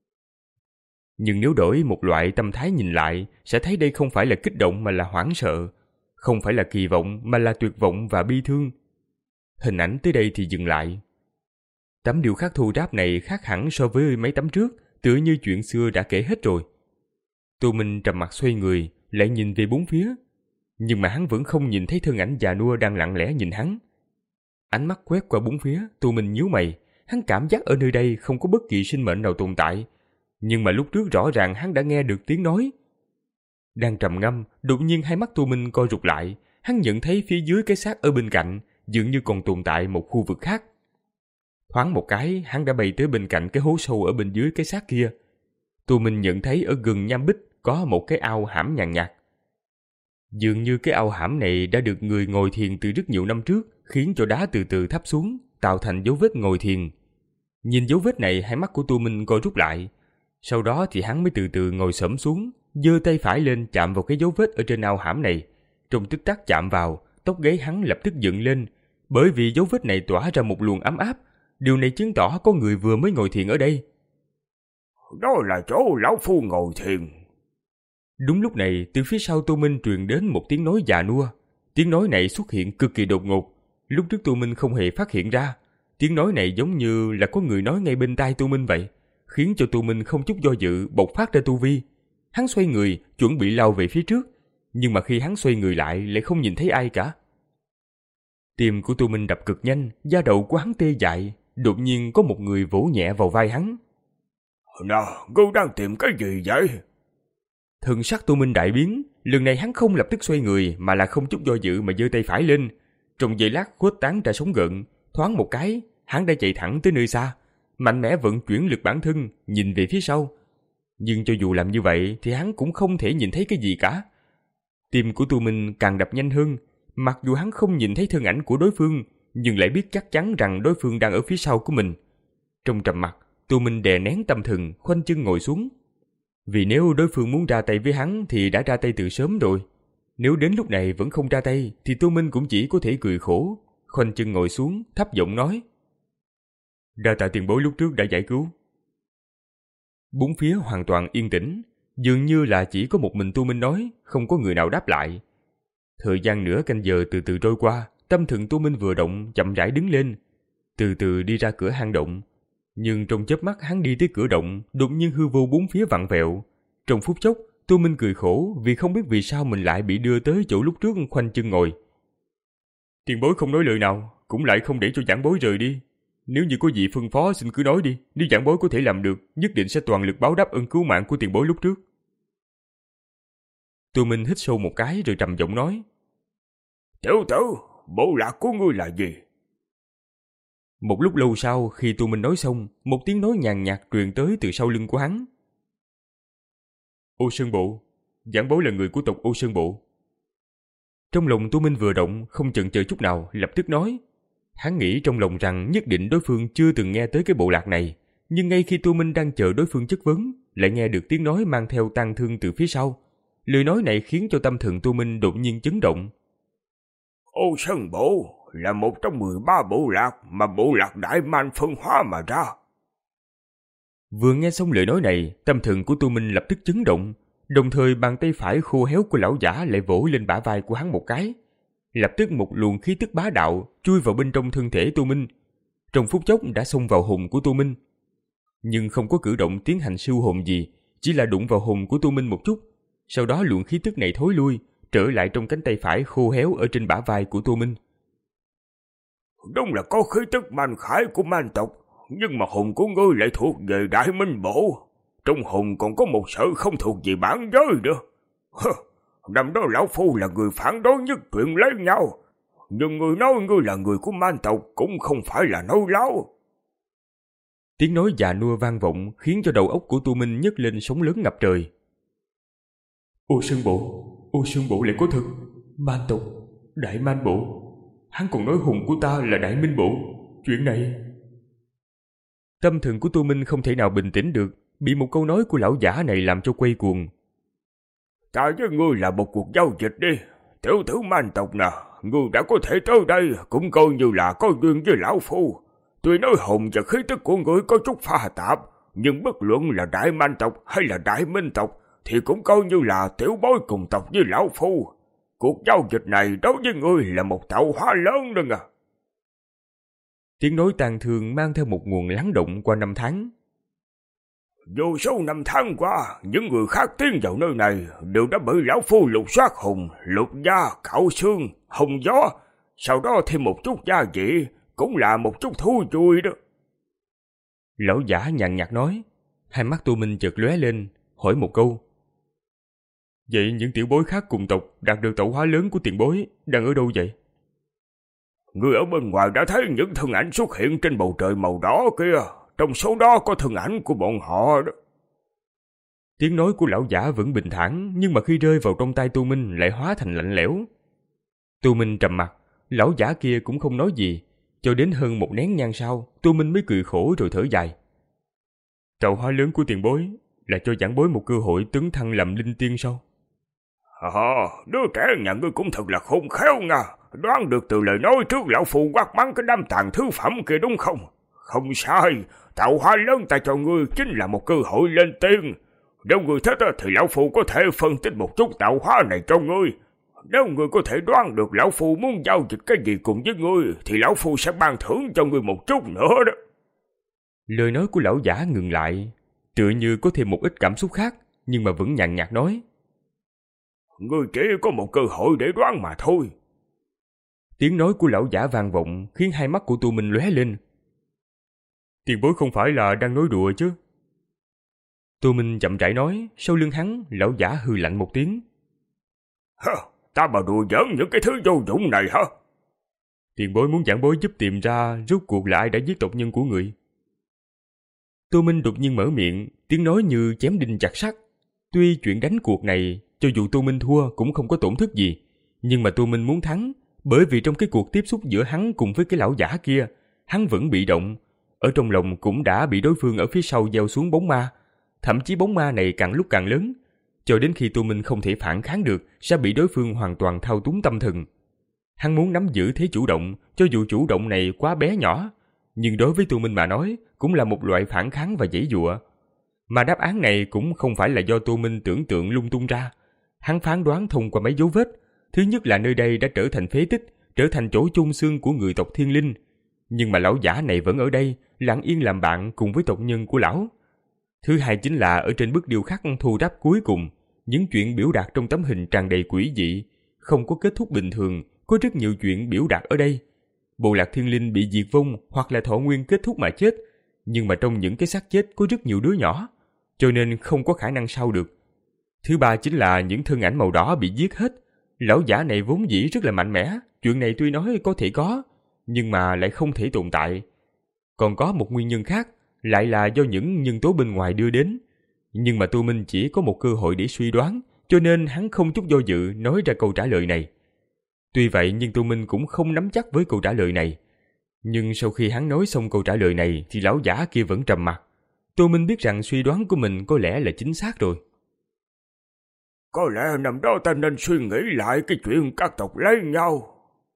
Nhưng nếu đổi một loại tâm thái nhìn lại, sẽ thấy đây không phải là kích động mà là hoảng sợ, không phải là kỳ vọng mà là tuyệt vọng và bi thương. Hình ảnh tới đây thì dừng lại. Tấm điêu khắc thô ráp này khác hẳn so với mấy tấm trước, tựa như chuyện xưa đã kể hết rồi. Tô Minh trầm mặt xoay người, lại nhìn về bốn phía. Nhưng mà hắn vẫn không nhìn thấy thân ảnh già nua đang lặng lẽ nhìn hắn. Ánh mắt quét qua bốn phía, Tô Minh nhíu mày. Hắn cảm giác ở nơi đây không có bất kỳ sinh mệnh nào tồn tại. Nhưng mà lúc trước rõ ràng hắn đã nghe được tiếng nói. Đang trầm ngâm, đột nhiên hai mắt Tô Minh co rụt lại. Hắn nhận thấy phía dưới cái xác ở bên cạnh, dường như còn tồn tại một khu vực khác. Thoáng một cái, hắn đã bay tới bên cạnh cái hố sâu ở bên dưới cái xác kia. Tô Minh nhận thấy ở gần nham bích có một cái ao hãm nhàn nhạt. Dường như cái ao hãm này đã được người ngồi thiền từ rất nhiều năm trước, khiến cho đá từ từ thấp xuống, tạo thành dấu vết ngồi thiền. Nhìn dấu vết này, hai mắt của Tô Minh co rút lại. Sau đó thì hắn mới từ từ ngồi xổm xuống, giơ tay phải lên chạm vào cái dấu vết ở trên ao hãm này. Trong tích tắc chạm vào, tóc gáy hắn lập tức dựng lên, bởi vì dấu vết này tỏa ra một luồng ấm áp. Điều này chứng tỏ có người vừa mới ngồi thiền ở đây. Đó là chỗ lão phu ngồi thiền. Đúng lúc này, từ phía sau Tô Minh truyền đến một tiếng nói già nua. Tiếng nói này xuất hiện cực kỳ đột ngột. Lúc trước Tô Minh không hề phát hiện ra. Tiếng nói này giống như là có người nói ngay bên tai Tô Minh vậy, khiến cho Tô Minh không chút do dự bộc phát ra tu vi. Hắn xoay người, chuẩn bị lao về phía trước, nhưng mà khi hắn xoay người lại lại không nhìn thấy ai cả. Tim của Tô Minh đập cực nhanh, da đầu của hắn tê dại. Đột nhiên có một người vỗ nhẹ vào vai hắn. Nào, ngươi đang tìm cái gì vậy? Thần sắc Tô Minh đại biến, lần này hắn không lập tức xoay người mà là không chút do dự mà giơ tay phải lên. Trong giây lát khuếch tán ra sóng gợn, thoáng một cái, hắn đã chạy thẳng tới nơi xa, mạnh mẽ vận chuyển lực bản thân, nhìn về phía sau. Nhưng cho dù làm như vậy thì hắn cũng không thể nhìn thấy cái gì cả. Tim của Tô Minh càng đập nhanh hơn, mặc dù hắn không nhìn thấy thân ảnh của đối phương, nhưng lại biết chắc chắn rằng đối phương đang ở phía sau của mình. Trong trầm mặc, Tô Minh đè nén tâm thần, khoanh chân ngồi xuống. Vì nếu đối phương muốn ra tay với hắn thì đã ra tay từ sớm rồi. Nếu đến lúc này vẫn không ra tay thì Tô Minh cũng chỉ có thể cười khổ, khoanh chân ngồi xuống, thấp giọng nói: đa tạ tiền bối lúc trước đã giải cứu. Bốn phía hoàn toàn yên tĩnh, dường như là chỉ có một mình Tô Minh nói, không có người nào đáp lại. Thời gian nửa canh giờ từ từ trôi qua, tâm thần Tô Minh vừa động, chậm rãi đứng lên, từ từ đi ra cửa hang động. Nhưng trong chớp mắt hắn đi tới cửa động, đột nhiên hư vô bốn phía vặn vẹo. Trong phút chốc, Tô Minh cười khổ vì không biết vì sao mình lại bị đưa tới chỗ lúc trước khoanh chân ngồi. Tiền bối không nói lời nào, cũng lại không để cho giảng bối rời đi. Nếu như có gì phân phó xin cứ nói đi, nếu giảng bối có thể làm được, nhất định sẽ toàn lực báo đáp ơn cứu mạng của tiền bối lúc trước. Tô Minh hít sâu một cái rồi trầm giọng nói: Tiểu tử, bộ lạc của ngươi là gì? Một lúc lâu sau, khi Tô Minh nói xong, một tiếng nói nhàn nhạt truyền tới từ sau lưng của hắn. Ô Sơn Bộ, giảng bối là người của tộc Ô Sơn Bộ. Trong lòng Tô Minh vừa động, không chần chờ chút nào, lập tức nói. Hắn nghĩ trong lòng rằng nhất định đối phương chưa từng nghe tới cái bộ lạc này, nhưng ngay khi Tô Minh đang chờ đối phương chất vấn, lại nghe được tiếng nói mang theo tang thương từ phía sau. Lời nói này khiến cho tâm thần Tô Minh đột nhiên chấn động. Ô Sơn Bộ là một trong mười ba bộ lạc mà bộ lạc Đại Man phân hóa mà ra. Vừa nghe xong lời nói này, tâm thần của Tô Minh lập tức chấn động. đồng thời bàn tay phải khô héo của lão giả lại vỗ lên bả vai của hắn một cái. Lập tức một luồng khí tức bá đạo chui vào bên trong thân thể Tô Minh. Trong phút chốc đã xông vào hồn của Tô Minh. Nhưng không có cử động tiến hành siêu hồn gì, chỉ là đụng vào hồn của Tô Minh một chút. Sau đó luồng khí tức này thối lui, trở lại trong cánh tay phải khô héo ở trên bả vai của Tô Minh. Đúng là có khí tức man khải của man tộc, nhưng mà hồn của ngươi lại thuộc về Đại Minh Bộ. Trong hồn còn có một sự không thuộc về bản giới nữa. Hơ, năm đó lão phu là người phản đối nhất chuyện lấy nhau, nhưng người nói ngươi là người của man tộc cũng không phải là nói láo. Tiếng nói già nua vang vọng khiến cho đầu óc của Tô Minh nhấc lên sóng lớn ngập trời. Ô Sơn Bộ, Ô Sơn Bộ lại có thật. Man tộc, Đại Man Bộ. Hắn còn nói hồn của ta là Đại Minh Bộ. Chuyện này... Tâm thần của Tô Minh không thể nào bình tĩnh được, bị một câu nói của lão giả này làm cho quay cuồng. Ta với ngươi là một cuộc giao dịch đi. Tiểu tử man tộc nè, ngươi đã có thể tới đây cũng coi như là có duyên với lão phu. Tuy nói hồn và khí tức của ngươi có chút pha tạp, nhưng bất luận là Đại Man tộc hay là Đại Minh tộc thì cũng coi như là tiểu bối cùng tộc với lão phu. Cuộc giao dịch này đối với ngươi là một tạo hóa lớn đó à. Tiếng nói tàn thương mang theo một nguồn lắng động qua năm tháng. Vô số năm tháng qua, những người khác tiến vào nơi này đều đã bị lão phu lục soát hồn, lục da, khảo xương, hồng gió, sau đó thêm một chút gia vị, cũng là một chút thú vui đó. Lão giả nhàn nhạt nói, hai mắt Tô Minh chợt lóe lên, hỏi một câu. Vậy những tiểu bối khác cùng tộc đạt được tạo hóa lớn của tiền bối đang ở đâu vậy? Người ở bên ngoài đã thấy những thân ảnh xuất hiện trên bầu trời màu đỏ kia, trong số đó có thân ảnh của bọn họ đó. Tiếng nói của lão giả vẫn bình thản, nhưng mà khi rơi vào trong tay Tô Minh lại hóa thành lạnh lẽo. Tô Minh trầm mặt, lão giả kia cũng không nói gì, cho đến hơn một nén nhang sau, Tô Minh mới cười khổ rồi thở dài. Tạo hóa lớn của tiền bối là cho giảng bối một cơ hội tấn thăng làm linh tiên sao? À, đứa trẻ nhà ngươi cũng thật là khôn khéo nha, đoán được từ lời nói trước lão phu quát mắng cái đám tàn thứ phẩm kia đúng không? Không sai, tạo hóa lớn ta cho ngươi chính là một cơ hội lên tiên. Nếu ngươi thích thì lão phu có thể phân tích một chút tạo hóa này cho ngươi. Nếu ngươi có thể đoán được lão phu muốn giao dịch cái gì cùng với ngươi thì lão phu sẽ ban thưởng cho ngươi một chút nữa đó. Lời nói của lão giả ngừng lại, tựa như có thêm một ít cảm xúc khác, nhưng mà vẫn nhàn nhạt nói. Ngươi chỉ có một cơ hội để đoán mà thôi. Tiếng nói của lão giả vang vọng khiến hai mắt của Tô Minh lóe lên. Tiền bối không phải là đang nói đùa chứ? Tô Minh chậm rãi nói, sau lưng hắn, lão giả hừ lạnh một tiếng. Hả? Ta mà đùa giỡn những cái thứ vô dụng này hả? Tiền bối muốn giảng bối giúp tìm ra rốt cuộc là ai đã giết tộc nhân của người. Tô Minh đột nhiên mở miệng, tiếng nói như chém đinh chặt sắt. Tuy chuyện đánh cuộc này, cho dù Tô Minh thua cũng không có tổn thất gì, nhưng mà Tô Minh muốn thắng, bởi vì trong cái cuộc tiếp xúc giữa hắn cùng với cái lão giả kia, hắn vẫn bị động, ở trong lòng cũng đã bị đối phương ở phía sau gieo xuống bóng ma, thậm chí bóng ma này càng lúc càng lớn, cho đến khi Tô Minh không thể phản kháng được, sẽ bị đối phương hoàn toàn thao túng tâm thần. Hắn muốn nắm giữ thế chủ động, cho dù chủ động này quá bé nhỏ, nhưng đối với Tô Minh mà nói, cũng là một loại phản kháng và giãy giụa. Mà đáp án này cũng không phải là do Tô Minh tưởng tượng lung tung ra. Hắn phán đoán thông qua mấy dấu vết. Thứ nhất là nơi đây đã trở thành phế tích, trở thành chỗ chôn xương của người tộc Thiên Linh. Nhưng mà lão giả này vẫn ở đây, lặng yên làm bạn cùng với tộc nhân của lão. Thứ hai chính là ở trên bức điêu khắc thu đáp cuối cùng, những chuyện biểu đạt trong tấm hình tràn đầy quỷ dị, không có kết thúc bình thường, có rất nhiều chuyện biểu đạt ở đây. Bộ lạc Thiên Linh bị diệt vong hoặc là thọ nguyên kết thúc mà chết, nhưng mà trong những cái xác chết có rất nhiều đứa nhỏ, cho nên không có khả năng sau được. Thứ ba chính là những thân ảnh màu đỏ bị giết hết. Lão giả này vốn dĩ rất là mạnh mẽ, chuyện này tuy nói có thể có, nhưng mà lại không thể tồn tại. Còn có một nguyên nhân khác, lại là do những nhân tố bên ngoài đưa đến. Nhưng mà Tô Minh chỉ có một cơ hội để suy đoán, cho nên hắn không chút do dự nói ra câu trả lời này. Tuy vậy nhưng Tô Minh cũng không nắm chắc với câu trả lời này. Nhưng sau khi hắn nói xong câu trả lời này thì lão giả kia vẫn trầm mặc. Tô Minh biết rằng suy đoán của mình có lẽ là chính xác rồi. Có lẽ năm đó ta nên suy nghĩ lại cái chuyện các tộc lấy nhau.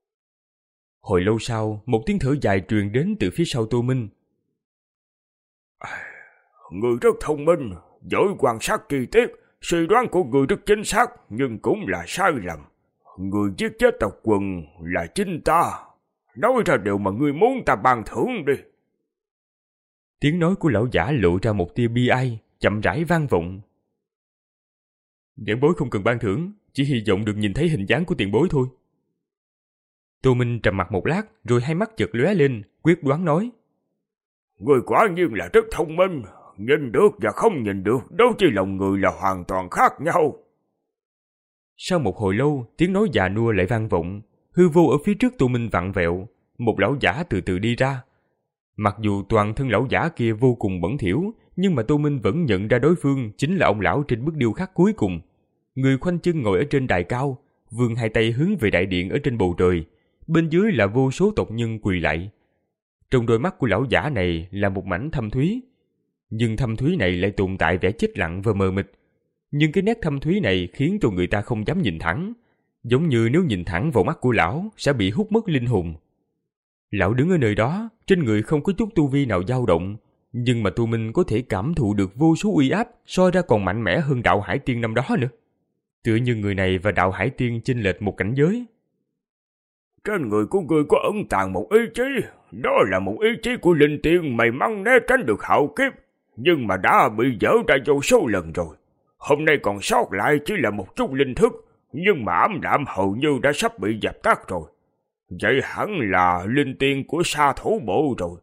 Hồi lâu sau, một tiếng thở dài truyền đến từ phía sau Tô Minh. Người rất thông minh, giỏi quan sát chi tiết, suy đoán của người rất chính xác, nhưng cũng là sai lầm. Người giết chết tộc quần là chính ta. Nói ra điều mà ngươi muốn ta ban thưởng đi. Tiếng nói của lão giả lộ ra một tia bi ai, chậm rãi vang vọng. Giảng bối không cần ban thưởng, chỉ hy vọng được nhìn thấy hình dáng của tiền bối thôi. Tô Minh trầm mặt một lát, rồi hai mắt chợt lóe lên, quyết đoán nói. Người quả nhiên là rất thông minh, nhìn được và không nhìn được, đâu chỉ lòng người là hoàn toàn khác nhau. Sau một hồi lâu, tiếng nói già nua lại vang vọng, hư vô ở phía trước Tô Minh vặn vẹo, một lão giả từ từ đi ra. Mặc dù toàn thân lão giả kia vô cùng bẩn thỉu, nhưng mà Tô Minh vẫn nhận ra đối phương chính là ông lão trên bức điêu khắc cuối cùng. Người khoanh chân ngồi ở trên đài cao, vươn hai tay hướng về đại điện ở trên bầu trời, bên dưới là vô số tộc nhân quỳ lạy. Trong đôi mắt của lão giả này là một mảnh thâm thúy, nhưng thâm thúy này lại tồn tại vẻ chết lặng và mờ mịt. Nhưng cái nét thâm thúy này khiến cho người ta không dám nhìn thẳng, giống như nếu nhìn thẳng vào mắt của lão sẽ bị hút mất linh hồn. Lão đứng ở nơi đó, trên người không có chút tu vi nào dao động, nhưng mà Tô Minh có thể cảm thụ được vô số uy áp, so ra còn mạnh mẽ hơn Đạo Hải Tiên năm đó nữa. Tựa như người này và Đạo Hải Tiên chênh lệch một cảnh giới. Trên người của ngươi có ẩn tàng một ý chí, đó là một ý chí của linh tiên may mắn né tránh được hạo kiếp, nhưng mà đã bị dỡ ra vô số lần rồi. Hôm nay còn sót lại chỉ là một chút linh thức, nhưng mà ám đạm hầu như đã sắp bị dập tắt rồi. Vậy hẳn là linh tiên của Sa Thủ Bộ rồi.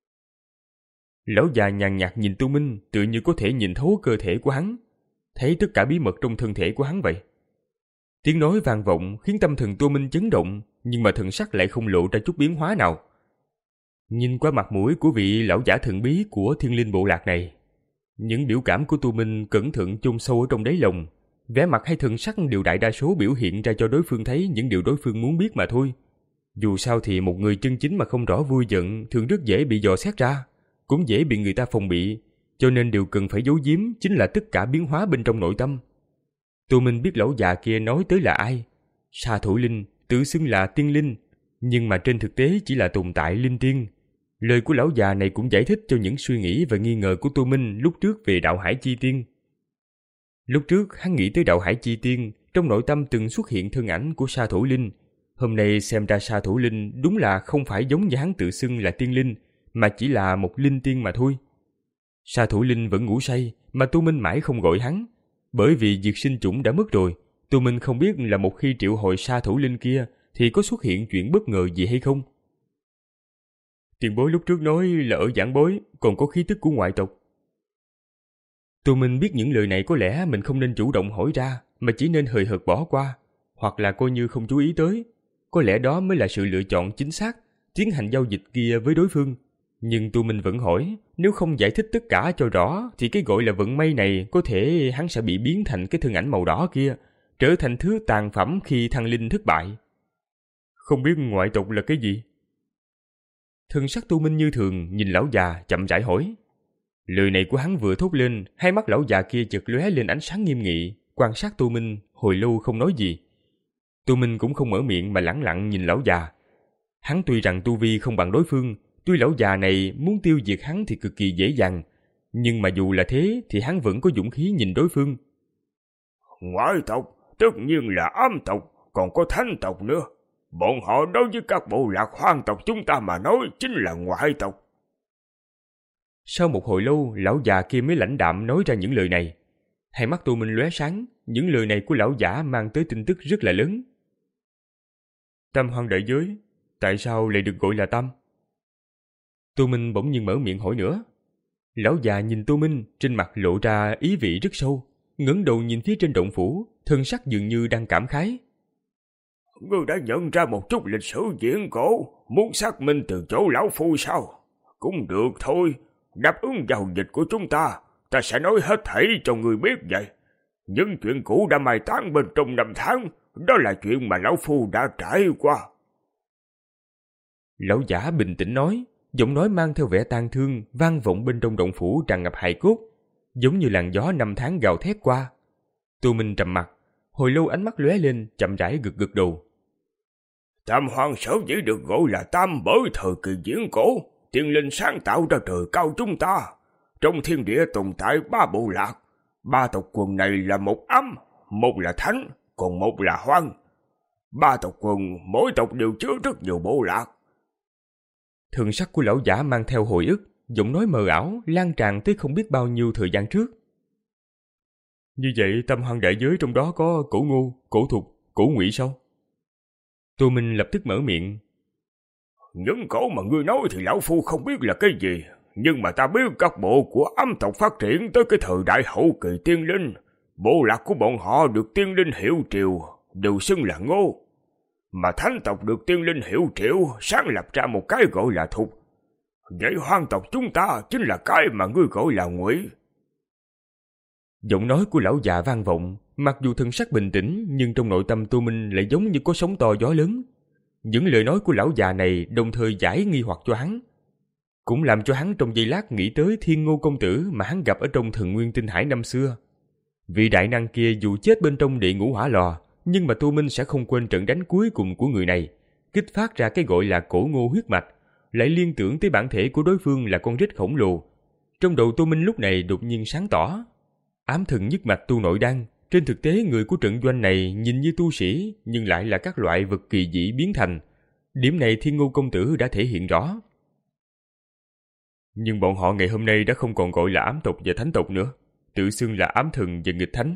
Lão già nhàn nhạt nhìn Tô Minh, tựa như có thể nhìn thấu cơ thể của hắn, thấy tất cả bí mật trong thân thể của hắn vậy. Tiếng nói vang vọng khiến tâm thần Tô Minh chấn động, nhưng mà thần sắc lại không lộ ra chút biến hóa nào. Nhìn qua mặt mũi của vị lão giả thần bí của Thiên Linh Bộ Lạc này, những biểu cảm của Tô Minh cẩn thận chôn sâu ở trong đáy lòng, vẻ mặt hay thần sắc đều đại đa số biểu hiện ra cho đối phương thấy những điều đối phương muốn biết mà thôi. Dù sao thì một người chân chính mà không rõ vui giận thường rất dễ bị dò xét ra, cũng dễ bị người ta phòng bị, cho nên điều cần phải giấu giếm chính là tất cả biến hóa bên trong nội tâm. Tô Minh biết lão già kia nói tới là ai. Sa Thủ Linh tự xưng là tiên linh, nhưng mà trên thực tế chỉ là tồn tại linh tiên. Lời của lão già này cũng giải thích cho những suy nghĩ và nghi ngờ của Tô Minh lúc trước về Đạo Hải Chi Tiên. Lúc trước hắn nghĩ tới Đạo Hải Chi Tiên, trong nội tâm từng xuất hiện thân ảnh của Sa Thủ Linh. Hôm nay xem ra Sa Thủ Linh đúng là không phải giống như hắn tự xưng là tiên linh, mà chỉ là một linh tiên mà thôi. Sa Thủ Linh vẫn ngủ say, mà Tô Minh mãi không gọi hắn. Bởi vì diệt sinh chủng đã mất rồi, Tô Minh không biết là một khi triệu hồi Sa Thủ Linh kia thì có xuất hiện chuyện bất ngờ gì hay không. Tiền bối lúc trước nói là ở giảng bối còn có khí tức của ngoại tộc. Tô Minh biết những lời này có lẽ mình không nên chủ động hỏi ra, mà chỉ nên hời hợt bỏ qua, hoặc là coi như không chú ý tới. Có lẽ đó mới là sự lựa chọn chính xác, tiến hành giao dịch kia với đối phương. Nhưng Tô Minh vẫn hỏi, nếu không giải thích tất cả cho rõ thì cái gọi là vận may này có thể hắn sẽ bị biến thành cái thân ảnh màu đỏ kia, trở thành thứ tàn phẩm khi thăng linh thất bại. Không biết ngoại tộc là cái gì? Thân sắc Tô Minh như thường nhìn lão già chậm rãi hỏi. Lời này của hắn vừa thốt lên, hai mắt lão già kia chợt lóe lên ánh sáng nghiêm nghị, quan sát Tô Minh hồi lâu không nói gì. Tô Minh cũng không mở miệng mà lẳng lặng nhìn lão già. Hắn tuy rằng tu vi không bằng đối phương, tuy lão già này muốn tiêu diệt hắn thì cực kỳ dễ dàng, nhưng mà dù là thế thì hắn vẫn có dũng khí nhìn đối phương. Ngoại tộc tất nhiên là ám tộc, còn có thánh tộc nữa. Bọn họ đối với các bộ lạc hoang tộc chúng ta mà nói chính là ngoại tộc. Sau một hồi lâu, lão già kia mới lãnh đạm nói ra những lời này. Hai mắt Tô Minh lóe sáng, những lời này của lão giả mang tới tin tức rất là lớn. Tam hoang đại giới, tại sao lại được gọi là Tam? Tô Minh bỗng nhiên mở miệng hỏi nữa. Lão già nhìn Tô Minh, trên mặt lộ ra ý vị rất sâu, ngẩng đầu nhìn phía trên động phủ, thân sắc dường như đang cảm khái. Ngươi đã nhận ra một chút lịch sử viễn cổ, muốn xác minh từ chỗ lão phu sao? Cũng được thôi, đáp ứng giao dịch của chúng ta, ta sẽ nói hết thảy cho ngươi biết vậy. Những chuyện cũ đã mai táng bên trong năm tháng, đó là chuyện mà lão phu đã trải qua. Lão giả bình tĩnh nói, giọng nói mang theo vẻ tang thương, vang vọng bên trong động phủ tràn ngập hài cốt, giống như làn gió năm tháng gào thét qua. Tô Minh trầm mặt, hồi lâu ánh mắt lóe lên, chậm rãi gật gật đầu. Tam hoang sở dĩ được gọi là Tam bởi thời kỳ viễn cổ, tiên linh sáng tạo ra trời cao chúng ta. Trong thiên địa tồn tại ba bộ lạc, Ba tộc quần này là một ấm, một là thánh, còn một là hoang. Ba tộc quần, mỗi tộc đều chứa rất nhiều bộ lạc. Thần sắc của lão giả mang theo hồi ức, giọng nói mờ ảo, lan tràn tới không biết bao nhiêu thời gian trước. Như vậy Tam Hoang đại giới trong đó có Cổ Ngô, Cổ Thục, Cổ Ngụy sao? Tô Minh lập tức mở miệng. Những cổ mà ngươi nói thì lão phu không biết là cái gì, nhưng mà ta biết các bộ của âm tộc phát triển tới cái thời đại hậu kỳ tiên linh. Bộ lạc của bọn họ được tiên linh hiệu triều, đều xưng là Ngô. Mà thánh tộc được tiên linh hiệu triệu sáng lập ra một cái gọi là Thục. Vậy hoang tộc chúng ta chính là cái mà ngươi gọi là Ngụy. Giọng nói của lão già vang vọng, mặc dù thân sắc bình tĩnh nhưng trong nội tâm Tô Minh lại giống như có sóng to gió lớn. Những lời nói của lão già này đồng thời giải nghi hoặc cho hắn, cũng làm cho hắn trong giây lát nghĩ tới Thiên Ngô công tử mà hắn gặp ở trong Thần Nguyên Tinh Hải năm xưa. Vị đại năng kia dù chết bên trong địa ngũ hỏa lò, nhưng mà Tô Minh sẽ không quên trận đánh cuối cùng của người này, kích phát ra cái gọi là Cổ Ngô huyết mạch, lại liên tưởng tới bản thể của đối phương là con rết khổng lồ. Trong đầu Tô Minh lúc này đột nhiên sáng tỏ. Ám thần nhất mạch tu nội đan, trên thực tế người của trận doanh này nhìn như tu sĩ nhưng lại là các loại vật kỳ dị biến thành. Điểm này Thiên Ngô công tử đã thể hiện rõ. Nhưng bọn họ ngày hôm nay đã không còn gọi là ám tộc và thánh tộc nữa, tự xưng là ám thần và nghịch thánh.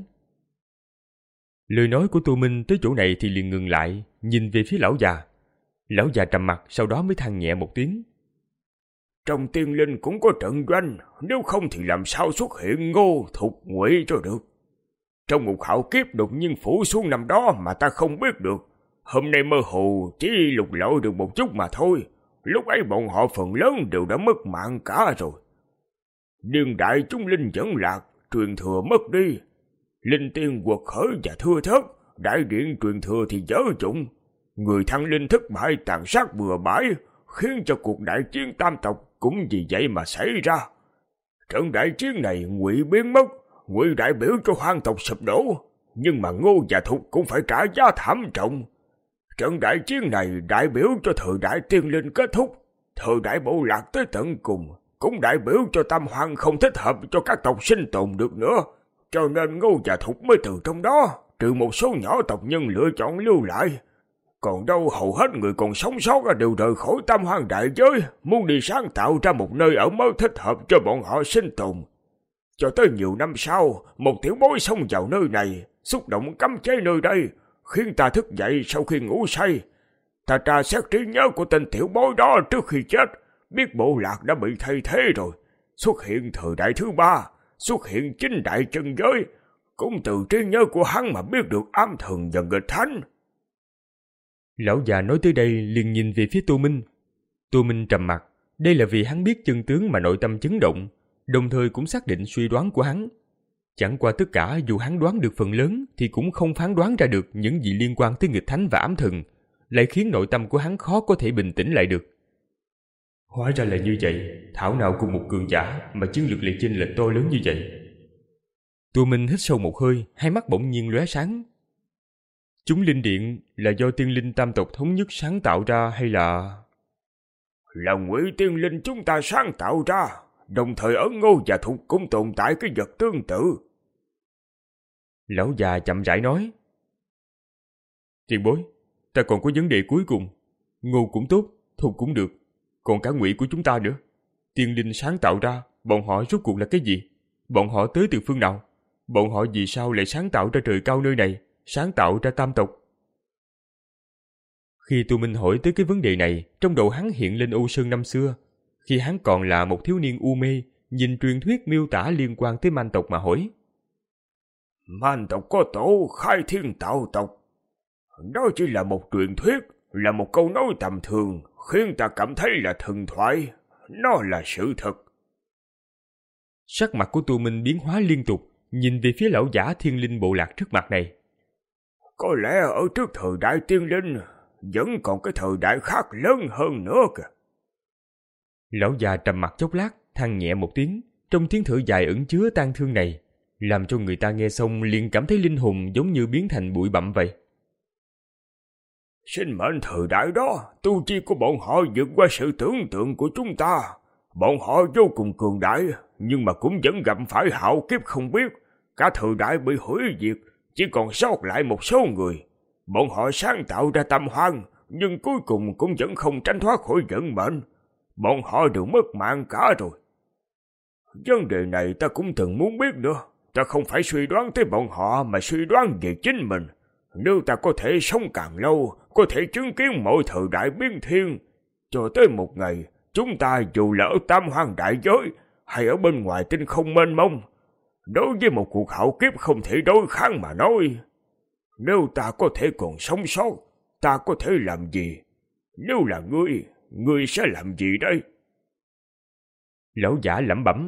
Lời nói của Tô Minh tới chỗ này thì liền ngừng lại, nhìn về phía lão già. Lão già trầm mặt, sau đó mới than nhẹ một tiếng. Trong tiên linh cũng có trận doanh, nếu không thì làm sao xuất hiện Ngô, Thục, Ngụy cho được. Trong một khảo kiếp đột nhiên phủ xuống năm đó mà ta không biết được. Hôm nay mơ hồ chỉ lục lọi được một chút mà thôi. Lúc ấy bọn họ phần lớn đều đã mất mạng cả rồi. Niên đại chúng linh dẫn lạc, truyền thừa mất đi. Linh tiên quật khởi và thưa thớt, đại điện truyền thừa thì dở dụng. Người thăng linh thất bại tàn sát bừa bãi, khiến cho cuộc đại chiến tam tộc cũng vì vậy mà xảy ra. Trận đại chiến này Ngụy biến mất, Ngụy đại biểu cho hoang tộc sụp đổ, nhưng mà Ngô và Thục cũng phải trả giá thảm trọng. Trận đại chiến này đại biểu cho thời đại tiên linh kết thúc, thời đại bộ lạc tới tận cùng, cũng đại biểu cho Tam Hoang không thích hợp cho các tộc sinh tồn được nữa, cho nên Ngô và Thục mới từ trong đó, trừ một số nhỏ tộc nhân lựa chọn lưu lại. Còn đâu hầu hết người còn sống sót đều rời khỏi Tam Hoang đại giới, muốn đi sáng tạo ra một nơi ở mới thích hợp cho bọn họ sinh tồn. Cho tới nhiều năm sau, một tiểu bối xông vào nơi này, xúc động cấm chế nơi đây, khiến ta thức dậy sau khi ngủ say. Ta tra xét trí nhớ của tên tiểu bối đó trước khi chết, biết bộ lạc đã bị thay thế rồi. Xuất hiện thời đại thứ ba, xuất hiện chính đại chân giới, cũng từ trí nhớ của hắn mà biết được ám thần và nghịch thánh. Lão già nói tới đây liền nhìn về phía Tô Minh. Tô Minh trầm mặt, đây là vì hắn biết chân tướng mà nội tâm chấn động, đồng thời cũng xác định suy đoán của hắn. Chẳng qua tất cả dù hắn đoán được phần lớn thì cũng không phán đoán ra được những gì liên quan tới nghịch thánh và ám thần, lại khiến nội tâm của hắn khó có thể bình tĩnh lại được. Hóa ra là như vậy, thảo nào cùng một cường giả mà chiến lược lại chênh lệch to lớn như vậy. Tô Minh hít sâu một hơi, hai mắt bỗng nhiên lóe sáng. Chúng linh điện là do tiên linh tam tộc thống nhất sáng tạo ra hay là... Là Ngụy tiên linh chúng ta sáng tạo ra, đồng thời ở Ngô và Thục cũng tồn tại cái vật tương tự. Lão già chậm rãi nói. Tiền bối, ta còn có vấn đề cuối cùng. Ngô cũng tốt, Thục cũng được, còn cả Ngụy của chúng ta nữa. Tiên linh sáng tạo ra, bọn họ rốt cuộc là cái gì? Bọn họ tới từ phương nào? Bọn họ vì sao lại sáng tạo ra trời cao nơi này, sáng tạo ra tam tộc? Khi Tô Minh hỏi tới cái vấn đề này, trong đầu hắn hiện lên Âu Sơn năm xưa, khi hắn còn là một thiếu niên u mê, nhìn truyền thuyết miêu tả liên quan tới man tộc mà hỏi. Man tộc có tổ khai thiên tạo tộc. Đó chỉ là một truyền thuyết, là một câu nói tầm thường, khiến ta cảm thấy là thần thoại. Nó là sự thật. Sắc mặt của Tô Minh biến hóa liên tục, nhìn về phía lão giả thiên linh bộ lạc trước mặt này. Có lẽ ở trước thời đại tiên linh, vẫn còn cái thời đại khác lớn hơn nữa kìa. Lão già trầm mặt chốc lát, than nhẹ một tiếng, trong tiếng thở dài ẩn chứa tang thương này, làm cho người ta nghe xong liền cảm thấy linh hồn giống như biến thành bụi bặm vậy. Sinh mệnh thời đại đó, tu chi của bọn họ vượt qua sự tưởng tượng của chúng ta. Bọn họ vô cùng cường đại, nhưng mà cũng vẫn gặp phải hạo kiếp không biết, Cả thời đại bị hủy diệt, chỉ còn sót lại một số người. Bọn họ sáng tạo ra Tam Hoang, nhưng cuối cùng cũng vẫn không tránh thoát khỏi vận mệnh. Bọn họ đều mất mạng cả rồi. Vấn đề này ta cũng từng muốn biết nữa. Ta không phải suy đoán tới bọn họ mà suy đoán về chính mình. Nếu ta có thể sống càng lâu, có thể chứng kiến mọi thời đại biến thiên, cho tới một ngày, chúng ta dù là ở Tam Hoang đại giới hay ở bên ngoài tinh không mênh mông, đối với một cuộc hạo kiếp không thể đối kháng mà nói, nếu ta có thể còn sống sót, ta có thể làm gì? Nếu là ngươi, ngươi sẽ làm gì đây? Lão giả lẩm bẩm.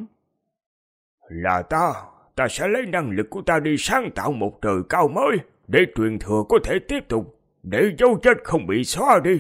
Là ta, ta sẽ lấy năng lực của ta đi sáng tạo một trời cao mới, để truyền thừa có thể tiếp tục, để dấu vết không bị xóa đi.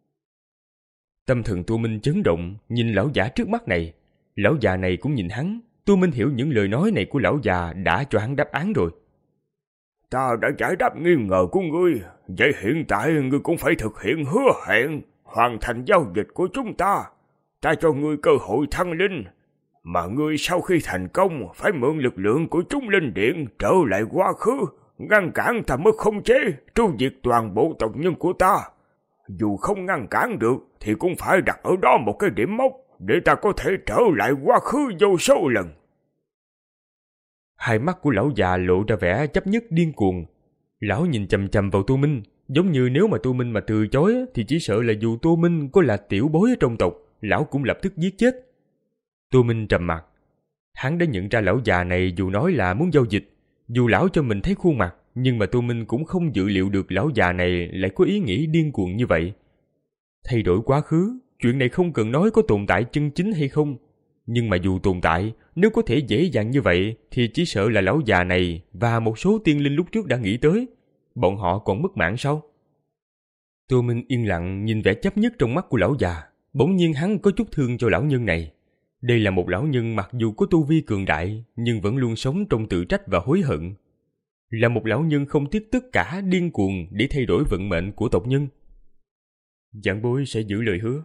Tâm thần Tô Minh chấn động, nhìn lão giả trước mắt này. Lão già này cũng nhìn hắn. Tô Minh hiểu những lời nói này của lão già đã cho hắn đáp án rồi. Ta đã giải đáp nghi ngờ của ngươi, vậy hiện tại ngươi cũng phải thực hiện hứa hẹn, hoàn thành giao dịch của chúng ta. Ta cho ngươi cơ hội thăng linh, mà ngươi sau khi thành công phải mượn lực lượng của chúng linh điện trở lại quá khứ, ngăn cản ta mất khống chế, tru diệt toàn bộ tộc nhân của ta. Dù không ngăn cản được thì cũng phải đặt ở đó một cái điểm mốc để ta có thể trở lại quá khứ vô số lần. Hai mắt của lão già lộ ra vẻ chấp nhất điên cuồng. Lão nhìn chằm chằm vào Tô Minh, giống như nếu mà Tô Minh mà từ chối thì chỉ sợ là dù Tô Minh có là tiểu bối ở trong tộc, lão cũng lập tức giết chết. Tô Minh trầm mặt. Hắn đã nhận ra lão già này dù nói là muốn giao dịch, dù lão cho mình thấy khuôn mặt, nhưng mà Tô Minh cũng không dự liệu được lão già này lại có ý nghĩ điên cuồng như vậy. Thay đổi quá khứ, chuyện này không cần nói có tồn tại chân chính hay không. Nhưng mà dù tồn tại, nếu có thể dễ dàng như vậy thì chỉ sợ là lão già này và một số tiên linh lúc trước đã nghĩ tới. Bọn họ còn mất mạng sao? Tô Minh yên lặng nhìn vẻ chấp nhất trong mắt của lão già. Bỗng nhiên hắn có chút thương cho lão nhân này. Đây là một lão nhân mặc dù có tu vi cường đại nhưng vẫn luôn sống trong tự trách và hối hận. Là một lão nhân không tiếc tất cả điên cuồng để thay đổi vận mệnh của tộc nhân. Giảng bối sẽ giữ lời hứa.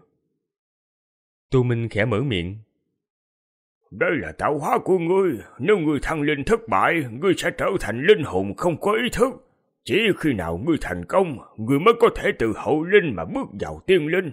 Tô Minh khẽ mở miệng. Đây là tạo hóa của ngươi. Nếu ngươi thăng linh thất bại, ngươi sẽ trở thành linh hồn không có ý thức. Chỉ khi nào ngươi thành công, ngươi mới có thể từ hậu linh mà bước vào tiên linh.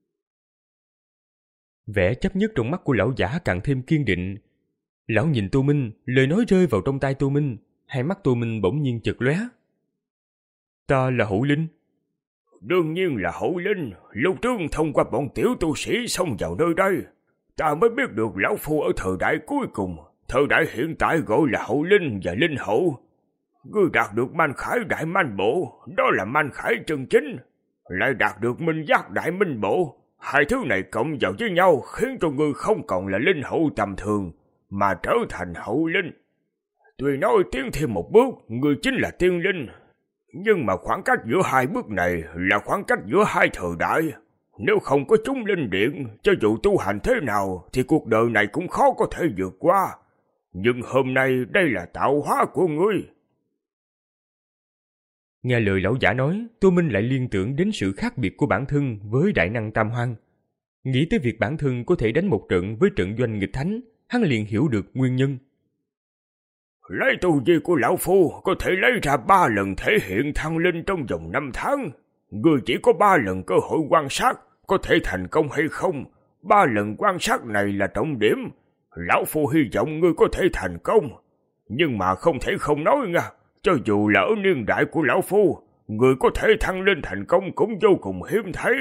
Vẻ chấp nhất trong mắt của lão giả càng thêm kiên định. Lão nhìn Tô Minh, lời nói rơi vào trong tai Tô Minh. Hai mắt Tô Minh bỗng nhiên chợt lóe. Ta là hậu linh? Đương nhiên là hậu linh. Lúc trước thông qua bọn tiểu tu sĩ xông vào nơi đây, ta mới biết được lão phu ở thời đại cuối cùng. Thời đại hiện tại gọi là hậu linh và linh hậu. Ngươi đạt được man khải đại man bộ, đó là man khải chân chính. Lại đạt được minh giác đại minh bộ. Hai thứ này cộng vào với nhau khiến cho ngươi không còn là linh hậu tầm thường, mà trở thành hậu linh. Tuy nói tiến thêm một bước, ngươi chính là tiên linh, nhưng mà khoảng cách giữa hai bước này là khoảng cách giữa hai thời đại. Nếu không có chúng linh điện, cho dù tu hành thế nào thì cuộc đời này cũng khó có thể vượt qua. Nhưng hôm nay đây là tạo hóa của ngươi. Nghe lời lão giả nói, Tô Minh lại liên tưởng đến sự khác biệt của bản thân với đại năng Tam Hoang. Nghĩ tới việc bản thân có thể đánh một trận với trận doanh nghịch thánh, hắn liền hiểu được nguyên nhân. Lấy tu vi của lão phu có thể lấy ra ba lần thể hiện thăng linh trong vòng năm tháng. Ngươi chỉ có ba lần cơ hội quan sát, có thể thành công hay không. Ba lần quan sát này là trọng điểm. Lão phu hy vọng ngươi có thể thành công. Nhưng mà không thể không nói nha, cho dù là ở niên đại của lão phu, người có thể thăng lên thành công cũng vô cùng hiếm thấy.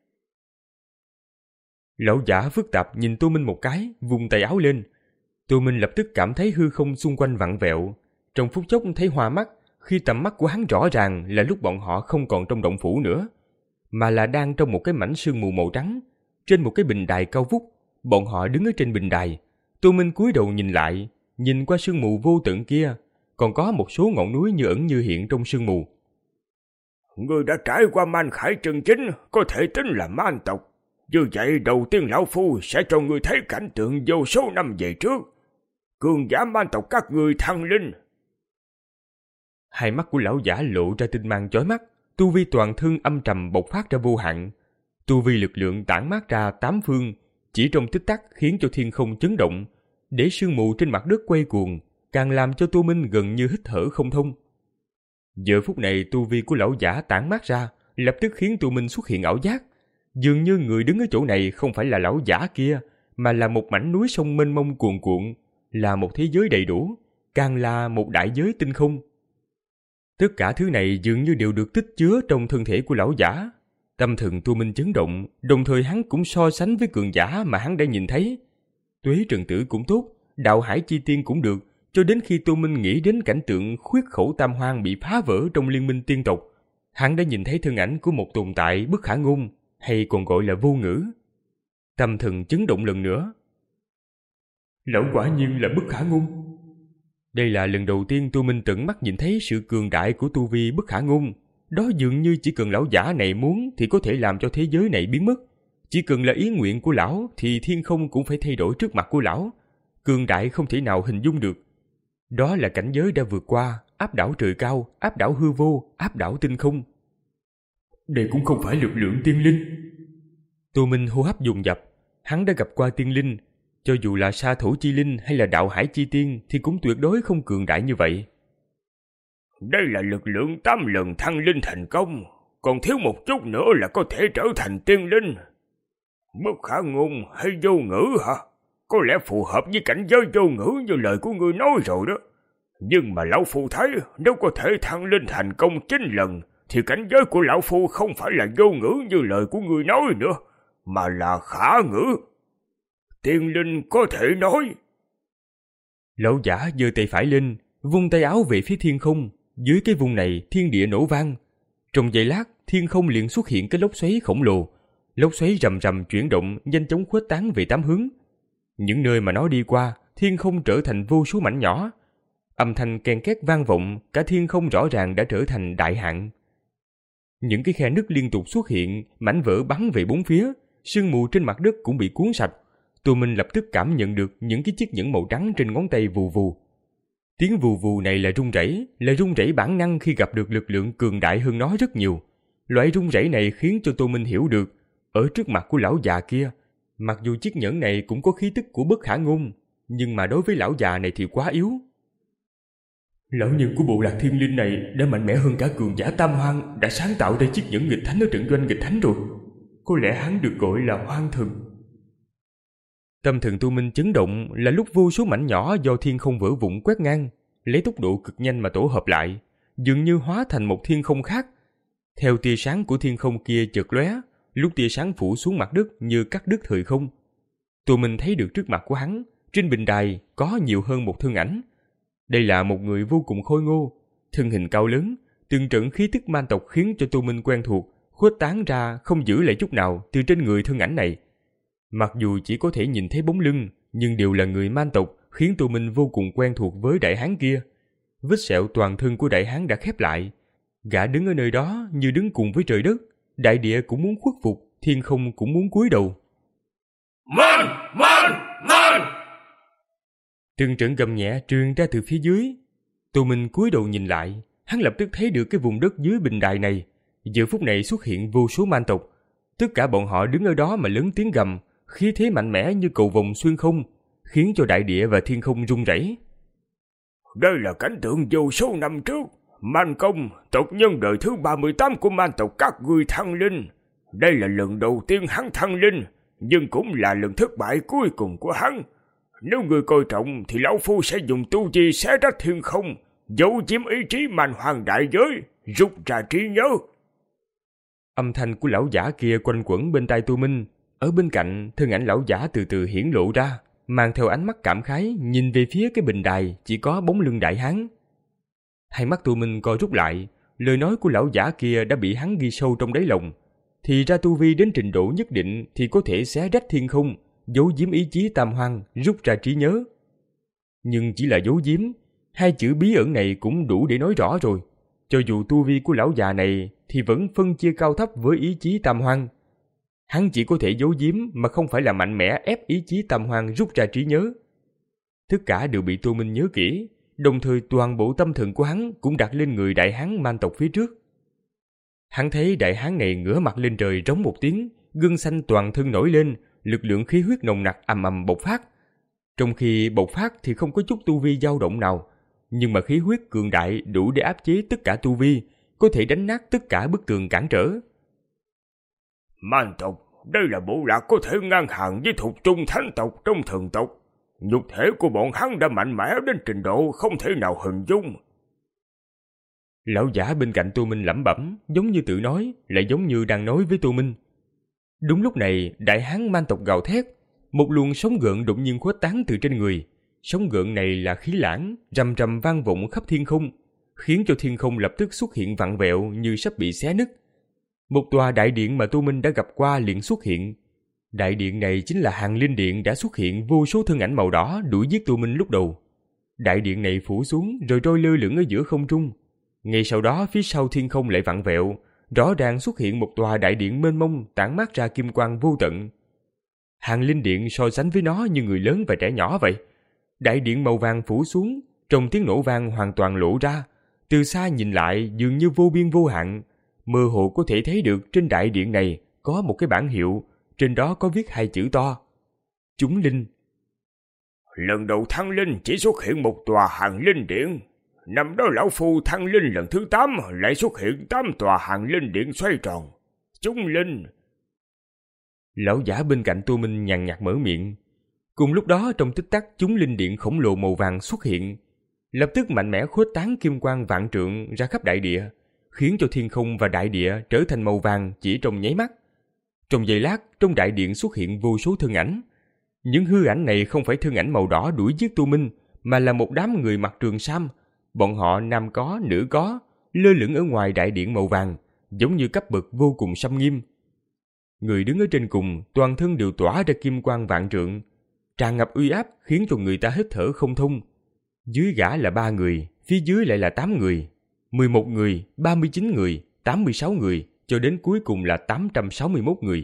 Lão giả phức tạp nhìn Tô Minh một cái, vung tay áo lên. Tô Minh lập tức cảm thấy hư không xung quanh vặn vẹo. Trong phút chốc thấy hoa mắt, khi tầm mắt của hắn rõ ràng là lúc bọn họ không còn trong động phủ nữa, mà là đang trong một cái mảnh sương mù màu trắng, trên một cái bình đài cao vút. Bọn họ đứng ở trên bình đài. Tô Minh cúi đầu nhìn lại, nhìn qua sương mù vô tận kia, còn có một số ngọn núi như ẩn như hiện trong sương mù. Ngươi đã trải qua man khải chân chính, có thể tính là man tộc. Như vậy đầu tiên lão phu sẽ cho ngươi thấy cảnh tượng vô số năm về trước. Cường giả man tộc các ngươi thăng linh. Hai mắt của lão giả lộ ra tinh mang chói mắt, tu vi toàn thân âm trầm bộc phát ra vô hạn. Tu vi lực lượng tản mát ra tám phương, chỉ trong tích tắc khiến cho thiên không chấn động, để sương mù trên mặt đất quay cuồng. càng làm cho Tô Minh gần như hít thở không thông. Giờ phút này tu vi của lão giả tản mát ra, lập tức khiến Tô Minh xuất hiện ảo giác. Dường như người đứng ở chỗ này không phải là lão giả kia, mà là một mảnh núi sông mênh mông cuồn cuộn, là một thế giới đầy đủ, càng là một đại giới tinh không. Tất cả thứ này dường như đều được tích chứa trong thân thể của lão giả. Tâm thần Tô Minh chấn động, đồng thời hắn cũng so sánh với cường giả mà hắn đã nhìn thấy. Tuế Trần Tử cũng tốt, Đạo Hải Chi Tiên cũng được, cho đến khi Tô Minh nghĩ đến cảnh tượng khuyết khẩu tam hoang bị phá vỡ trong liên minh tiên tộc, hắn đã nhìn thấy thân ảnh của một tồn tại bất khả ngôn, hay còn gọi là vô ngữ. Tâm thần chấn động lần nữa. Lão quả nhiên là bất khả ngôn. Đây là lần đầu tiên Tô Minh tận mắt nhìn thấy sự cường đại của tu vi bất khả ngôn. Đó dường như chỉ cần lão giả này muốn thì có thể làm cho thế giới này biến mất. Chỉ cần là ý nguyện của lão thì thiên không cũng phải thay đổi trước mặt của lão. Cường đại không thể nào hình dung được. Đó là cảnh giới đã vượt qua, áp đảo trời cao, áp đảo hư vô, áp đảo tinh không. Đây cũng không phải lực lượng tiên linh. Tô Minh hô hấp dồn dập. Hắn đã gặp qua tiên linh. Cho dù là sa thủ chi linh hay là đạo hải chi tiên thì cũng tuyệt đối không cường đại như vậy. Đây là lực lượng tám lần thăng linh thành công, còn thiếu một chút nữa là có thể trở thành tiên linh. Bất khả ngôn hay vô ngữ hả? Có lẽ phù hợp với cảnh giới vô ngữ như lời của ngươi nói rồi đó. Nhưng mà lão phu thấy nếu có thể thăng linh thành công chín lần thì cảnh giới của lão phu không phải là vô ngữ như lời của ngươi nói nữa, mà là khả ngữ. Tiên linh có thể nói. Lão giả giơ tay phải lên, vung tay áo về phía thiên không. Dưới cái vùng này thiên địa nổ vang. Trong giây lát thiên không liền xuất hiện cái lốc xoáy khổng lồ. Lốc xoáy rầm rầm chuyển động, nhanh chóng khuếch tán về tám hướng. Những nơi mà nó đi qua, thiên không trở thành vô số mảnh nhỏ. Âm thanh ken két vang vọng, cả thiên không rõ ràng đã trở thành đại hạn. Những cái khe nứt liên tục xuất hiện, mảnh vỡ bắn về bốn phía, sương mù trên mặt đất cũng bị cuốn sạch. Tô Minh lập tức cảm nhận được những cái chiếc nhẫn màu trắng trên ngón tay vù vù. Tiếng vù vù này là rung rẩy, là rung rẩy bản năng khi gặp được lực lượng cường đại hơn nó rất nhiều. Loại rung rẩy này khiến cho Tô Minh hiểu được, ở trước mặt của lão già kia, mặc dù chiếc nhẫn này cũng có khí tức của bất khả ngôn, nhưng mà đối với lão già này thì quá yếu. Lão nhân của bộ lạc thiên linh này đã mạnh mẽ hơn cả cường giả tam hoang, đã sáng tạo ra chiếc nhẫn nghịch thánh ở trận doanh nghịch thánh rồi. Có lẽ hắn được gọi là hoang thần. Tâm thần Tô Minh chấn động là lúc vô số mảnh nhỏ do thiên không vỡ vụn quét ngang, lấy tốc độ cực nhanh mà tổ hợp lại, dường như hóa thành một thiên không khác. Theo tia sáng của thiên không kia chợt lóe, lúc tia sáng phủ xuống mặt đất như cắt đứt thời không. Tô Minh thấy được trước mặt của hắn, trên bình đài có nhiều hơn một thân ảnh. Đây là một người vô cùng khôi ngô, thân hình cao lớn, từng trận khí tức man tộc khiến cho Tô Minh quen thuộc, khuếch tán ra không giữ lại chút nào từ trên người thân ảnh này. Mặc dù chỉ có thể nhìn thấy bóng lưng, nhưng đều là người man tộc, khiến Tô Minh vô cùng quen thuộc với đại hán kia. Vết sẹo toàn thân của đại hán đã khép lại. Gã đứng ở nơi đó như đứng cùng với trời đất, đại địa cũng muốn khuất phục, thiên không cũng muốn cúi đầu. Minh! Minh! Minh! Từng trận gầm nhẹ truyền ra từ phía dưới. Tô Minh cúi đầu nhìn lại, hắn lập tức thấy được cái vùng đất dưới bình đài này. Giờ phút này xuất hiện vô số man tộc. Tất cả bọn họ đứng ở đó mà lớn tiếng gầm, khí thế mạnh mẽ như cầu vồng xuyên không, khiến cho đại địa và thiên không rung rẩy. Đây là cảnh tượng vô số năm trước. Man Công, tộc nhân đời thứ ba mươi tám của man tộc các ngươi thăng linh. Đây là lần đầu tiên hắn thăng linh, nhưng cũng là lần thất bại cuối cùng của hắn. Nếu người coi trọng thì lão phu sẽ dùng tu vi xé rách thiên không, giấu chiếm ý chí man hoàng đại giới, rút ra trí nhớ. Âm thanh của lão giả kia quanh quẩn bên tai Tô Minh. Ở bên cạnh, thân ảnh lão giả từ từ hiển lộ ra, mang theo ánh mắt cảm khái nhìn về phía cái bình đài chỉ có bóng lưng đại hán. Hai mắt Tô Minh co rút lại, lời nói của lão giả kia đã bị hắn ghi sâu trong đáy lòng. Thì ra tu vi đến trình độ nhất định thì có thể xé rách thiên không, giấu giếm ý chí tam hoang, rút ra trí nhớ. Nhưng chỉ là giấu giếm, hai chữ bí ẩn này cũng đủ để nói rõ rồi. Cho dù tu vi của lão già này thì vẫn phân chia cao thấp với ý chí tam hoang. Hắn chỉ có thể giấu giếm mà không phải là mạnh mẽ ép ý chí tam hoang rút ra trí nhớ. Tất cả đều bị Tô Minh nhớ kỹ, đồng thời toàn bộ tâm thần của hắn cũng đặt lên người đại hán man tộc phía trước. Hắn thấy đại hán này ngửa mặt lên trời rống một tiếng, gân xanh toàn thân nổi lên, lực lượng khí huyết nồng nặc ầm ầm bộc phát. Trong khi bộc phát thì không có chút tu vi dao động nào, nhưng mà khí huyết cường đại đủ để áp chế tất cả tu vi, có thể đánh nát tất cả bức tường cản trở. Man tộc, đây là bộ lạc có thể ngang hàng với thuộc trung thánh tộc trong thần tộc. Nhục thể của bọn hắn đã mạnh mẽ đến trình độ không thể nào hình dung. Lão giả bên cạnh Tô Minh lẩm bẩm, giống như tự nói, lại giống như đang nói với Tô Minh. Đúng lúc này, đại hán man tộc gào thét, một luồng sóng gợn đột nhiên khuếch tán từ trên người. Sóng gợn này là khí lãng, rầm rầm vang vọng khắp thiên không, khiến cho thiên không lập tức xuất hiện vặn vẹo như sắp bị xé nứt. Một tòa đại điện mà Tô Minh đã gặp qua liền xuất hiện. Đại điện này chính là Hàng Linh Điện đã xuất hiện vô số thân ảnh màu đỏ đuổi giết Tô Minh lúc đầu. Đại điện này phủ xuống rồi trôi lơ lửng ở giữa không trung. Ngay sau đó phía sau thiên không lại vặn vẹo, rõ ràng xuất hiện một tòa đại điện mênh mông tản mát ra kim quang vô tận. Hàng Linh Điện so sánh với nó như người lớn và trẻ nhỏ vậy. Đại điện màu vàng phủ xuống, trong tiếng nổ vang hoàn toàn lộ ra. Từ xa nhìn lại dường như vô biên vô hạn. Mơ hồ có thể thấy được trên đại điện này có một cái bảng hiệu, trên đó có viết hai chữ to: Chúng Linh. Lần đầu thăng linh chỉ xuất hiện một tòa Hàng Linh Điện. Năm đó lão phu thăng linh lần thứ tám lại xuất hiện tám tòa Hàng Linh Điện xoay tròn. Chúng Linh. Lão giả bên cạnh Tô Minh nhàn nhạt mở miệng. Cùng lúc đó trong tích tắc chúng linh điện khổng lồ màu vàng xuất hiện, lập tức mạnh mẽ khuếch tán kim quang vạn trượng ra khắp đại địa, khiến cho thiên không và đại địa trở thành màu vàng chỉ trong nháy mắt. Trong giây lát, trong đại điện xuất hiện vô số thân ảnh. Những hư ảnh này không phải thân ảnh màu đỏ đuổi giết Tô Minh, mà là một đám người mặc trường sam. Bọn họ nam có, nữ có, lơ lửng ở ngoài đại điện màu vàng, giống như cấp bậc vô cùng xâm nghiêm. Người đứng ở trên cùng, toàn thân đều tỏa ra kim quang vạn trượng, tràn ngập uy áp khiến cho người ta hít thở không thông. Dưới gã là ba người, phía dưới lại là tám người, mười một người, ba mươi chín người, tám mươi sáu người, cho đến cuối cùng là tám trăm sáu mươi mốt người.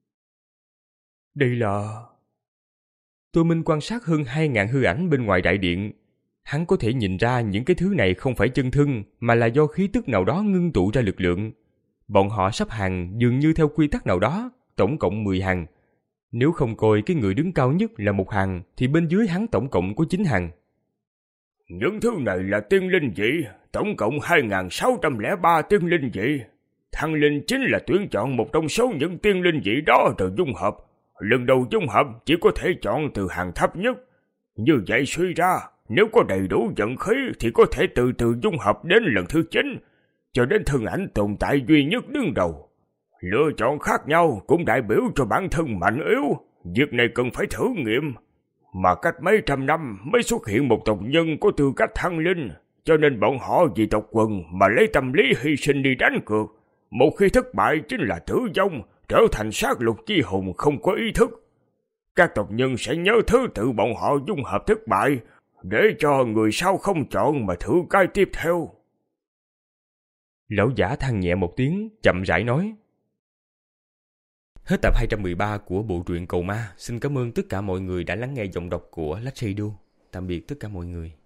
Đây là... Tô Minh quan sát hơn hai ngàn hư ảnh bên ngoài đại điện. Hắn có thể nhìn ra những cái thứ này không phải chân thân, mà là do khí tức nào đó ngưng tụ ra lực lượng. Bọn họ sắp hàng dường như theo quy tắc nào đó, tổng cộng mười hàng. Nếu không coi cái người đứng cao nhất là một hàng, thì bên dưới hắn tổng cộng có chín hàng. Những thứ này là tiên linh dị, tổng cộng hai nghìn sáu trăm lẻ ba tiên linh dị. Thăng linh chính là tuyển chọn một trong số những tiên linh dị đó rồi dung hợp. Lần đầu dung hợp chỉ có thể chọn từ hàng thấp nhất. Như vậy suy ra, nếu có đầy đủ vận khí thì có thể từ từ dung hợp đến lần thứ chín, cho đến thân ảnh tồn tại duy nhất đứng đầu. Lựa chọn khác nhau cũng đại biểu cho bản thân mạnh yếu. Việc này cần phải thử nghiệm. Mà cách mấy trăm năm mới xuất hiện một tộc nhân có tư cách thăng linh, cho nên bọn họ vì tộc quần mà lấy tâm lý hy sinh đi đánh cược. Một khi thất bại chính là tử vong, trở thành sát lục chi hùng không có ý thức. Các tộc nhân sẽ nhớ thứ tự bọn họ dung hợp thất bại, để cho người sau không chọn mà thử cái tiếp theo. Lão giả than nhẹ một tiếng, chậm rãi nói. Hết tập hai trăm mười ba của bộ truyện Cầu Ma. Xin cảm ơn tất cả mọi người đã lắng nghe giọng đọc của Lách Radio. Tạm biệt tất cả mọi người.